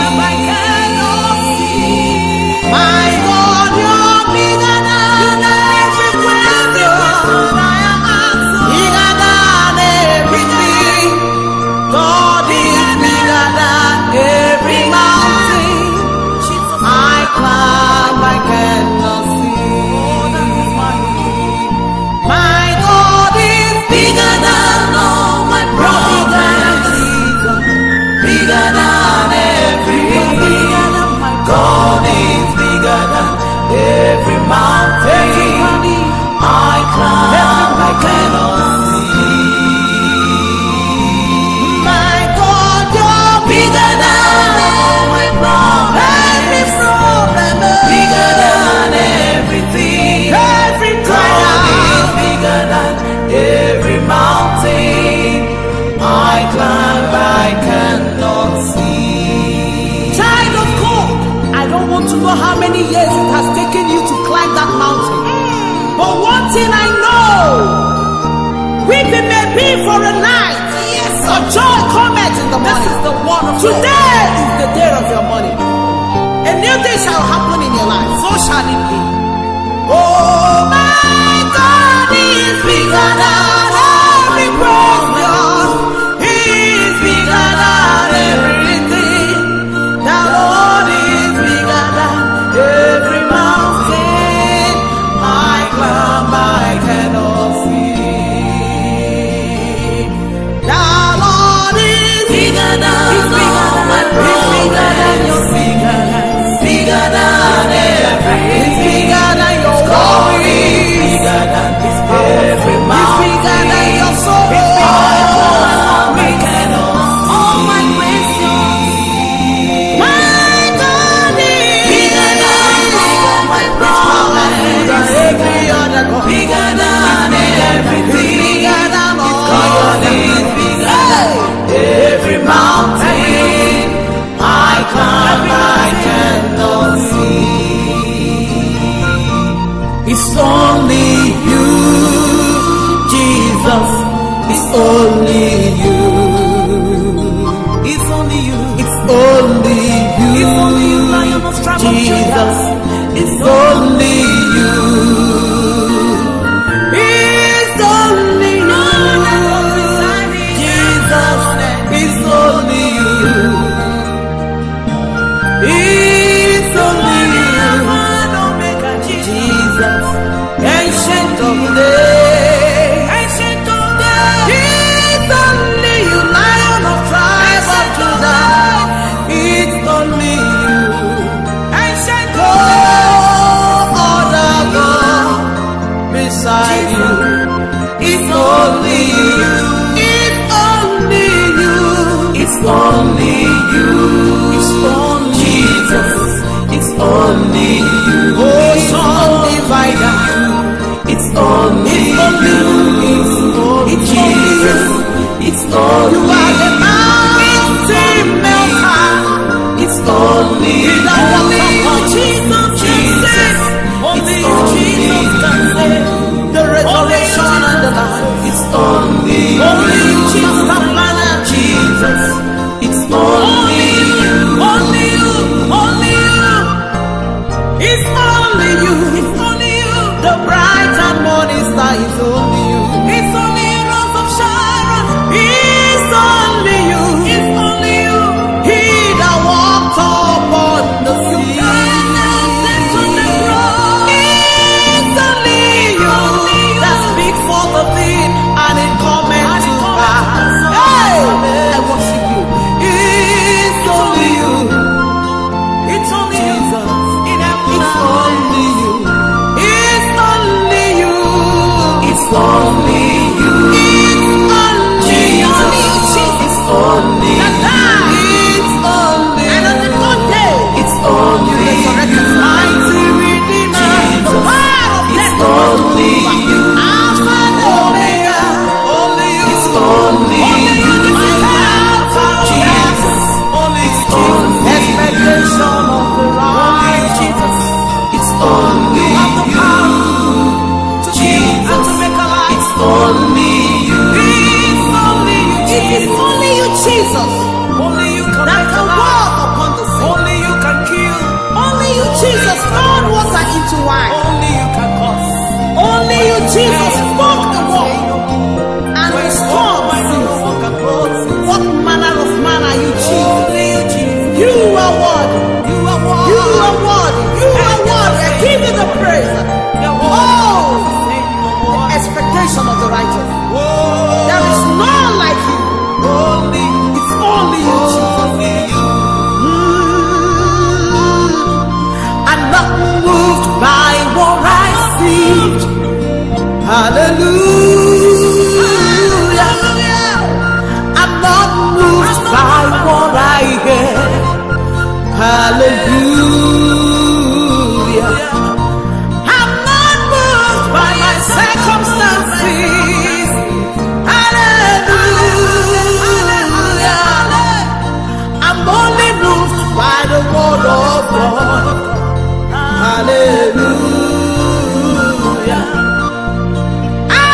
My God, you're bigger than every question I am asking. Bigger than everything. God is bigger than every mountain. I climb, I cannot see. My God is bigger than all my problems. Bigger than everything. God is bigger than every mountain. I climb, I cannot see. My God, you're bigger than all my problems. Every problem, bigger than everything. Every God is bigger than every mountain. I climb, I cannot see. Child of God, I don't want to know how many years it has taken you to climb that mountain. But one thing I know, weeping may be for a night, yes, but joy cometh in the morning. This is the one of today is the day of your morning. A new day shall happen in your life. So shall it be. Oh my God is bigger than every problem. He is bigger than everything. The Lord is bigger than every mountain. I climb, I cannot see. The Lord is bigger than all my problems. Bigger than, bigger than everything. Bigger than your story. Bigger than every mountain. It's only you, Jesus. It's only you. It's only you. It's only you. It's only you, Lion of Tribe of Jesus. It's only you. It's only you, Jesus. It's only you. It's only you, Jesus. Ancient of days. Ancient of days. It's only you, Lion of Tribe of Judah. It's only you. Ancient of days. Oh, other God beside you. It's only you. It's only you. It's only you. It's only Jesus. It's only you. Oh, son divider. It's only you. It's only Jesus. It's only you. Are the mountain melter. It's only you. Only you, Jesus. Jesus. Only you, Jesus can save. The resurrection and the life. It's only you. Only you, Jesus. Jesus. It's only you. Only you. Only you. It's only you. It's only you. The bright and morning star is only you. It's only you, Rose of Sharon. It's only you. It's only you. He that walked upon the sea. It's only you that speaks for the thing and it cometh to pass. Hey, I worship you. It's only you. It's only Jesus. It's only you. It's only you. It's only you. It's only you. It's only you. It's only you. And on the third day, it's only you. Resurrected mighty Redeemer. The power of death. It's only you. Alpha and Omega. Only you. It's only you. Only you. This is Alpha. Jesus. Only Jesus. Expectation of the right. Jesus. It's only you. Have the power to Jesus. And to make alive. It's only you. It's only you. It is only you, Jesus. Only you can that can walk upon the sea. Only you can kill. Only you, Jesus, turned water into wine. Only you can cause. Only you, Jesus, spoke the word. And the storm ceased. What manner of man are you, Jesus? Only you, Jesus. You are worthy. You are worthy. You are worthy. You are worthy. I give you the praise. Oh, expectation of the righteous. There is none like you. Only, it's only you, Jesus. Mm, I'm not moved by what I see. Hallelujah. I'm not moved by what I hear. Hallelujah. I'm not moved by my circumstances. Hallelujah. I'm only moved by the word of God. Hallelujah. I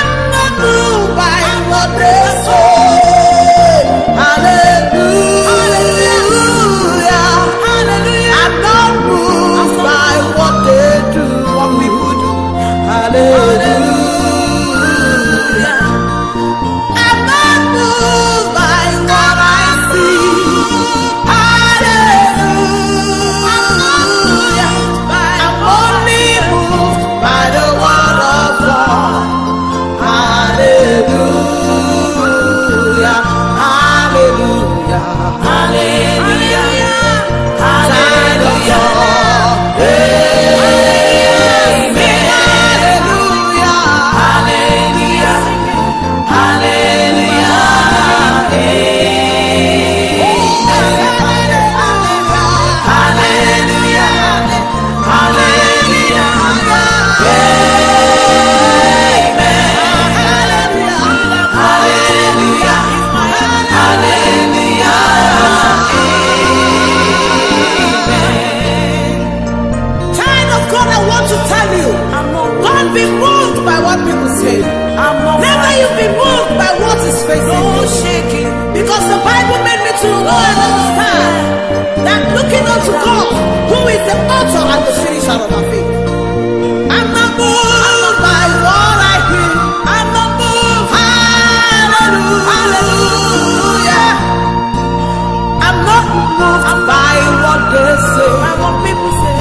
is the author and the finisher of our faith. I'm not moved by what I hear. I'm not moved. Hallelujah. Hallelujah. I'm not moved by what they say. By what people say.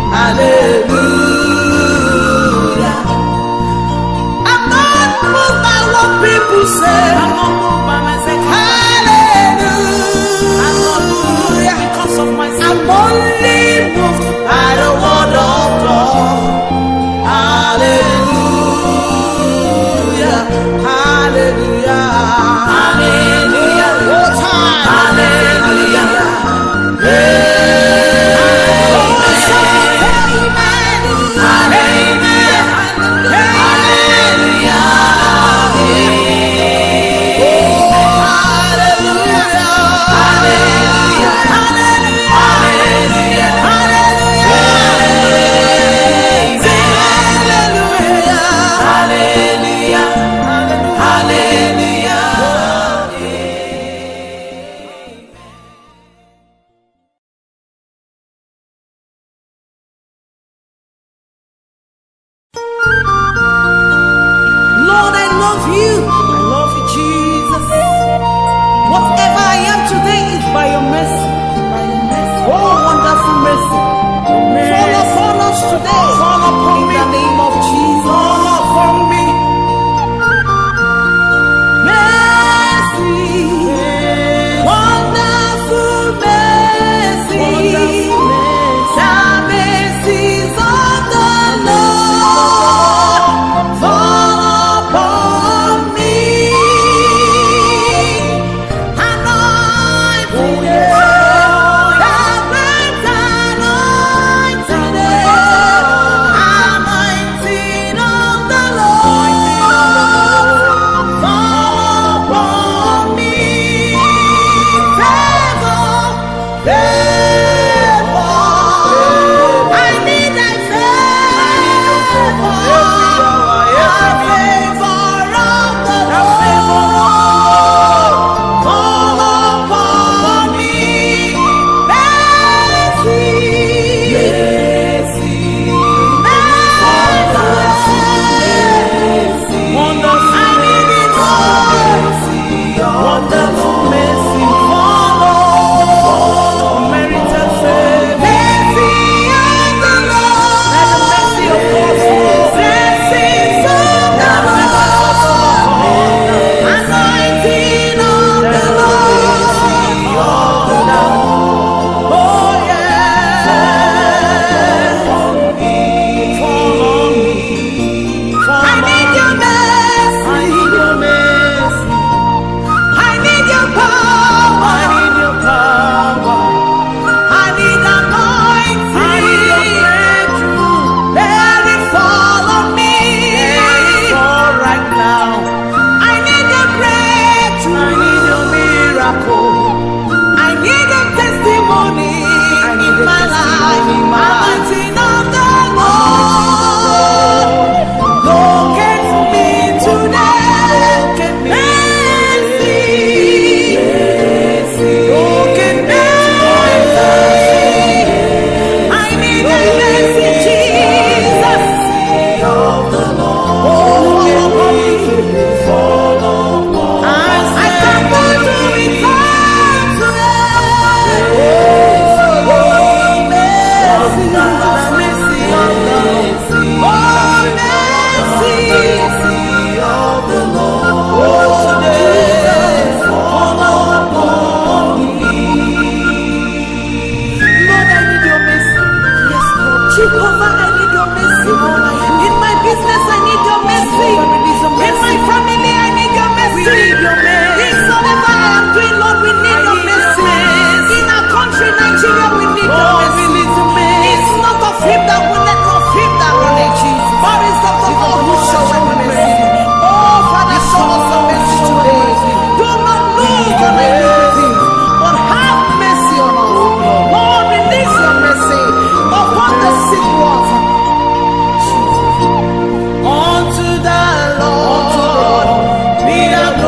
Hallelujah. I'm not moved by what people say. I'm not moved by myself. Hallelujah. I'm not moved because of myself. I'm only moved by the word of God. Hallelujah. Hallelujah. Hallelujah. Oh, time. Hallelujah. Yeah.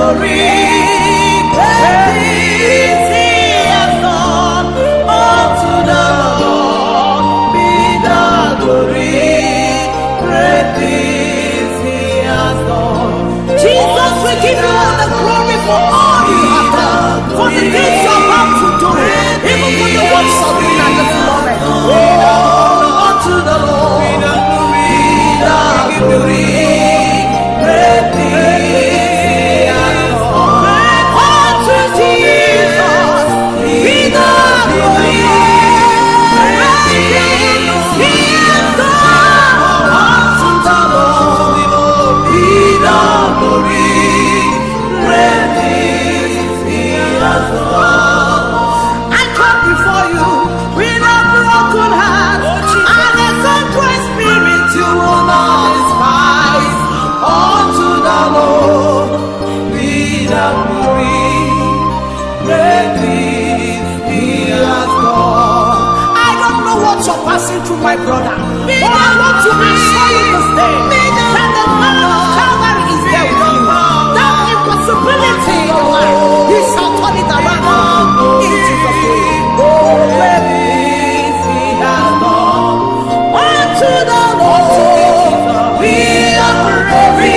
Glory, praise He has done unto things he has done. Jesus, we give you all the glory for all you have done, for the things you are about to do, even for the works of me at this moment. Oh, unto the Lord, be the glory, great things he has done. Unto Jesus, be the glory, great things he has done. Unto the Lord, be the glory, great things he has done. I come before you with a broken heart and a contrite spirit. You will not despise. Unto the Lord be the glory, great things he has done. I don't know what you're passing through, my brother, but I want to assure you this day that the man of Calvary is there with you. That impossibility in your life, he shall turn it around in Jesus' name. Oh, great things he has done. Unto the Lord be the glory.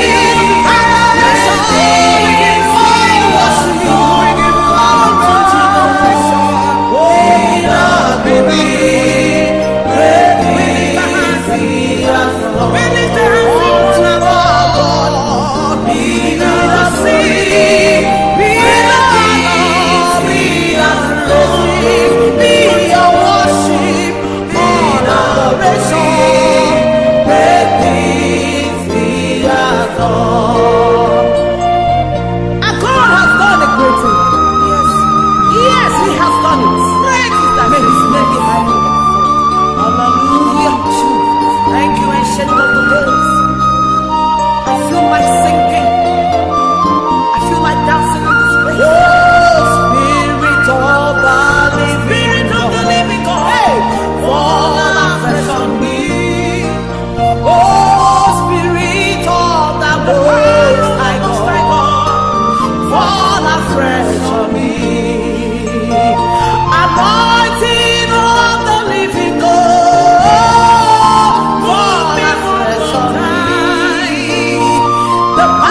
The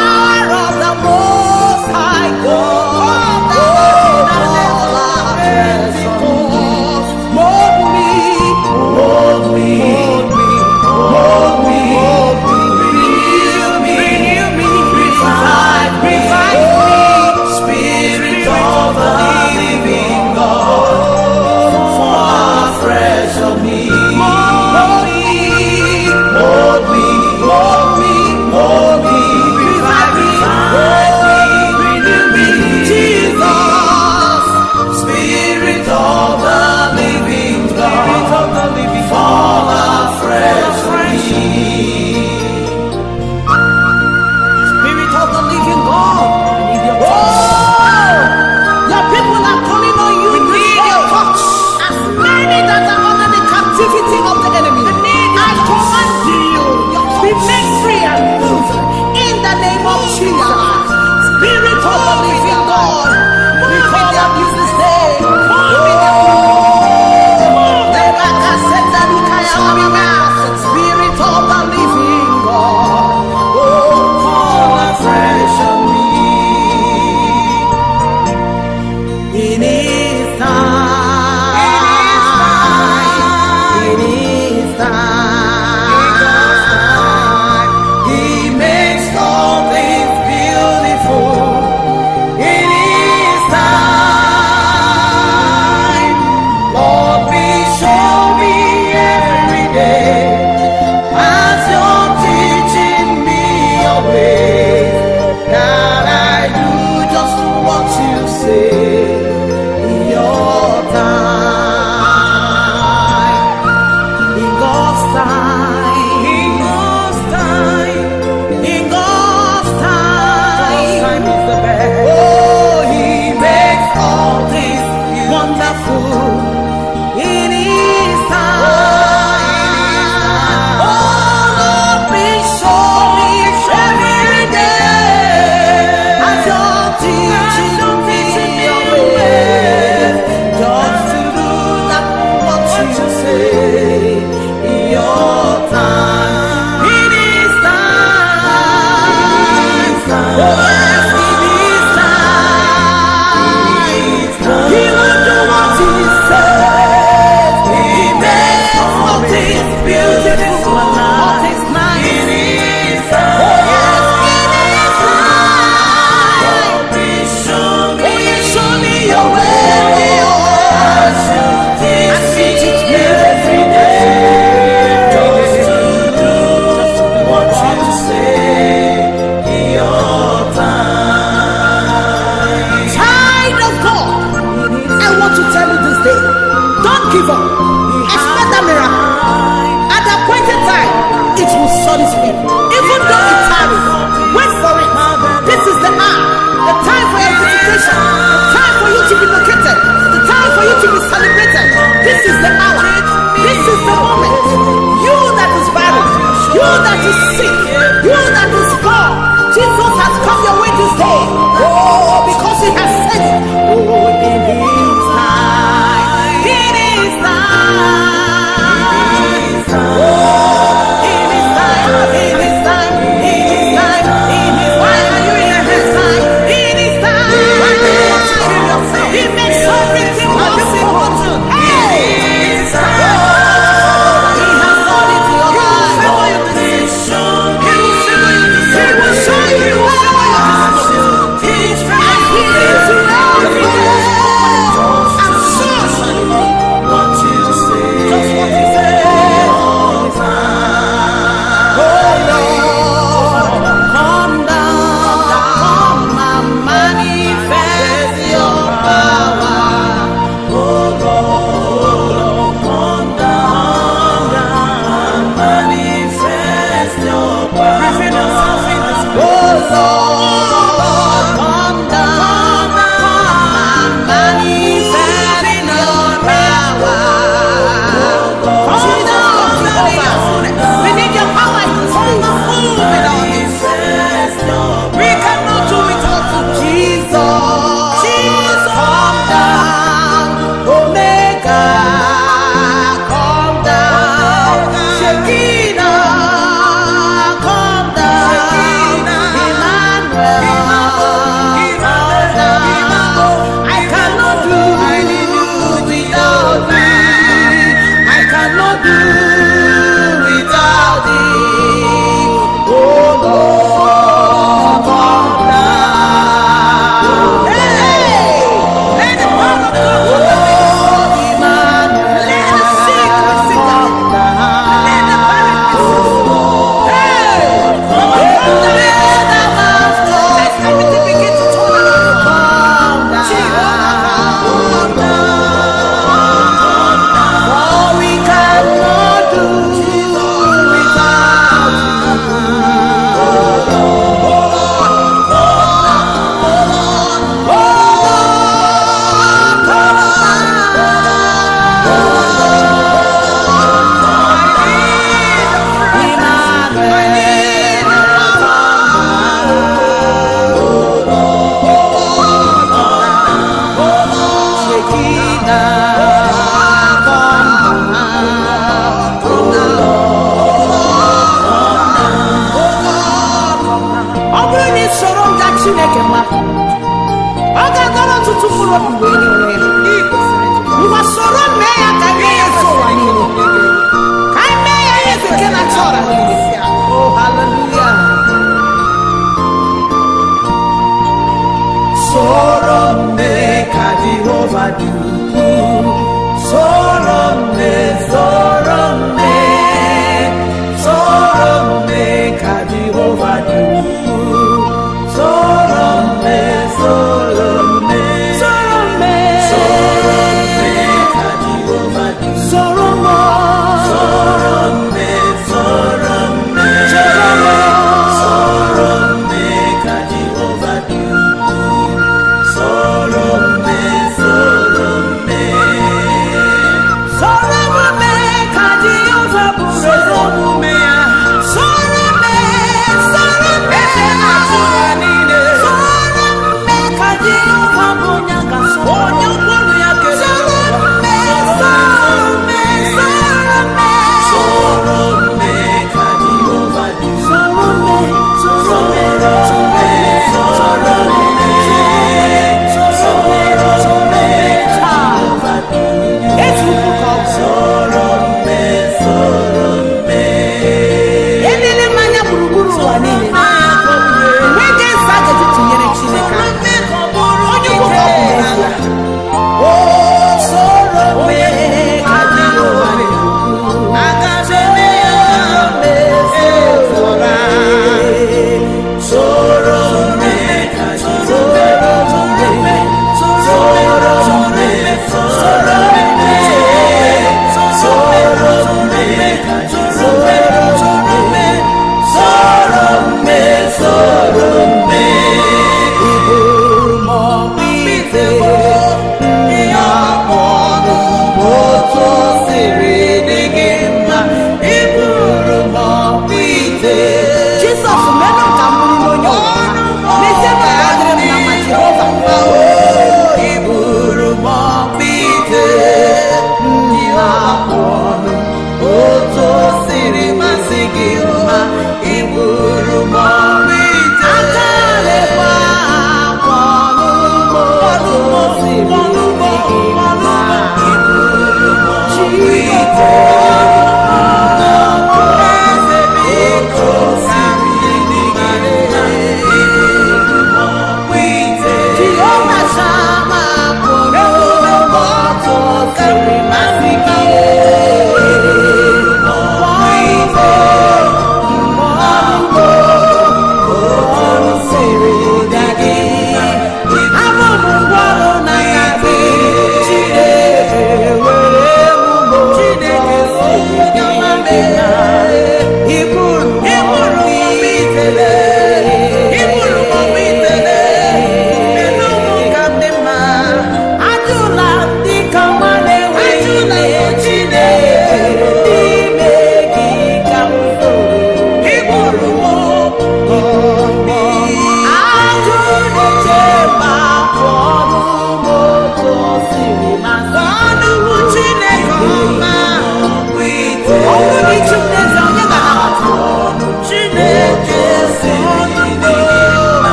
to seek, you that is poor, Jesus has come your way to stay. Oh, because he has said it. Oh, in his time, in his time, oh, in his time, in his time, in his time, in his time. Are you in his time? In his time, he makes everything possible. Hey, he has done it to your life. He will show you where you are. He is right here to help you. I'm sure what you say, just what you say. Oh Lord, come down, come and manifest your power. Oh Lord, come down and manifest your power. Oh Lord, come down, come and manifest your power. Come down, Jehovah. We need your power. Come and move in our midst. We cannot do without you, Jesus. Jesus, come down, Omega, come down, Shekinah, come down, Emmanuel, come down. I cannot do without thee. I cannot do without thee. Oh Lord, come down. Hey, let the power of God come down. Let the sick receive them. Let the barren receive. Hey, come down. Let everything begin to turn around. Come down. For we cannot do without you. Ọ bụrụ na ị soro nga Chineke mma, ọ ga-agara ọtụtụ mkpụrụ obi wee nye onwe ya. Ngwa soro mee ya ka mee ya eze ụwa niile. Ka anyị mee ya eze nke na-achị ọra niile. Oh, hallelujah. Soro mee ka Jehova dị ukwuu. Soro mee, soro mee, soro mee ka Jehova dị ukwuu. Soro mee, soro mee, soro mee, soro mee ka Jehova dị ukwuu. Soro mee, soro mee, soro mee, soro mee ka Jehova dị ukwuu. Soro mee, soro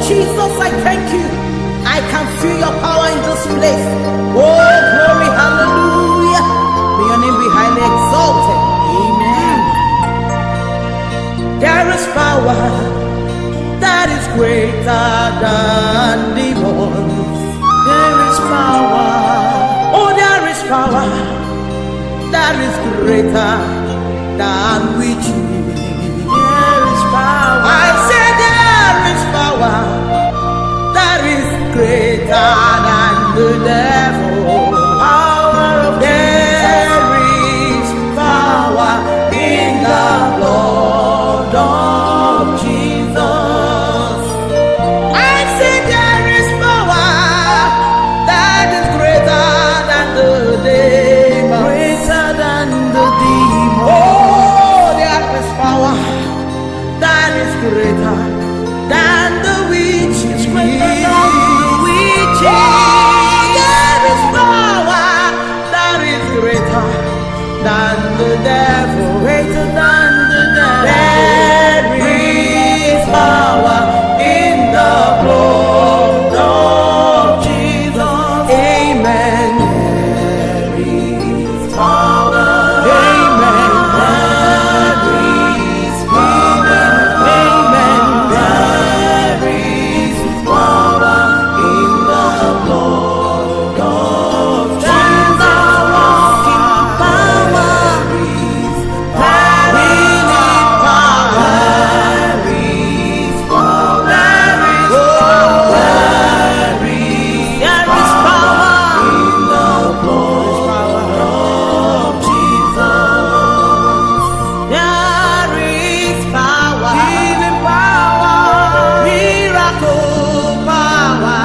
Jesus, I thank you. I can feel your power in this place. Oh, glory, hallelujah. May your name be highly exalted. Amen. There is power that is greater than demons. There is power. Oh, there is power that is greater than witches. There is power. I say there is power that is greater than the devil. Power of there is power in the blood of Jesus. I say there is power that is greater than the demon. Greater than the demon. Oh, there is power that is greater than the witches. Greater than the witches. Oh, there is power that is greater than the devil. Greater than the devil. There is power in the blood of Jesus. Amen. There is power. Amen. There is power. Amen. There is power in the blood of Jesus. Walking power. There is power. There is power. There is power. There is power in the blood of Jesus. There is power, healing power, miracle power,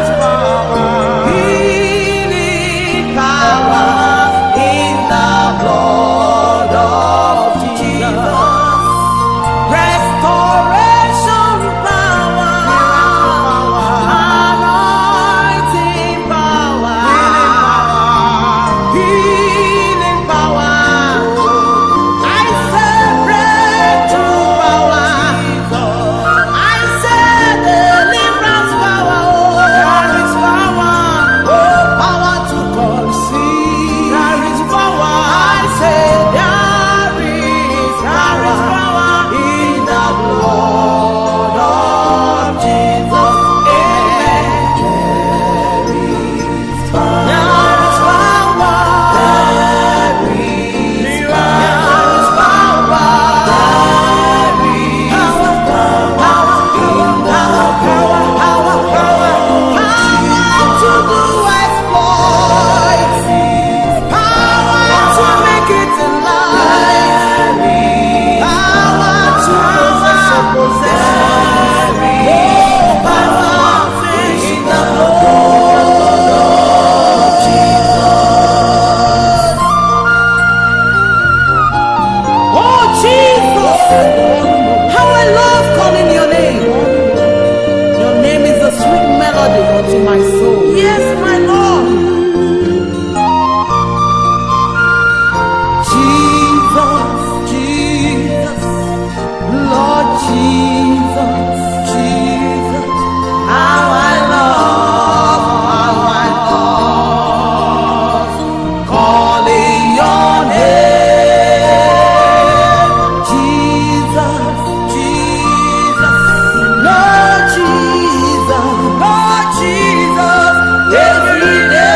healing power in the blood of Jesus. Restoration power, anointing power, healing power. I say breakthrough power. I say deliverance power. There is power. Oh, power to conceive. There is power. I say there is power in the blood of Jesus. Amen. There is power. There is power. There is power. There is power. In the power, power, power, power to do exploits, power to make it alive, power to possess or possess. Oh, power in the blood of Jesus. Oh, Jesus, how I love calling your name. Your name is a sweet melody unto my soul. Yes, my Lord. Jesus, Jesus, Lord Jesus, Jesus. How I love, how I love calling your name. Jesus, Jesus, Lord Jesus, Lord Jesus. Every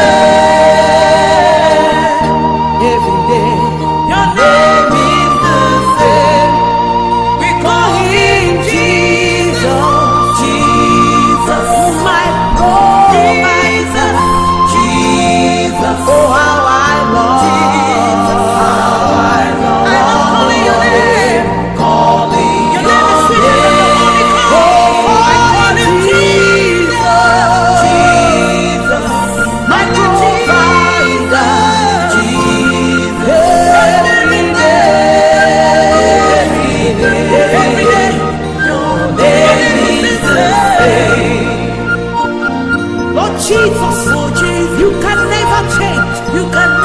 day, every day, your name is the same. We call him Jesus, Jesus, my Lord, Jesus, Jesus. Oh, how I love, Jesus, how I love, I love calling your name, calling your name is sweet. Oh, I call him Jesus, Jesus, my provider, Jesus. Every day, every day, every day, your name is the same. Lord Jesus, oh Jesus, you can never change. You can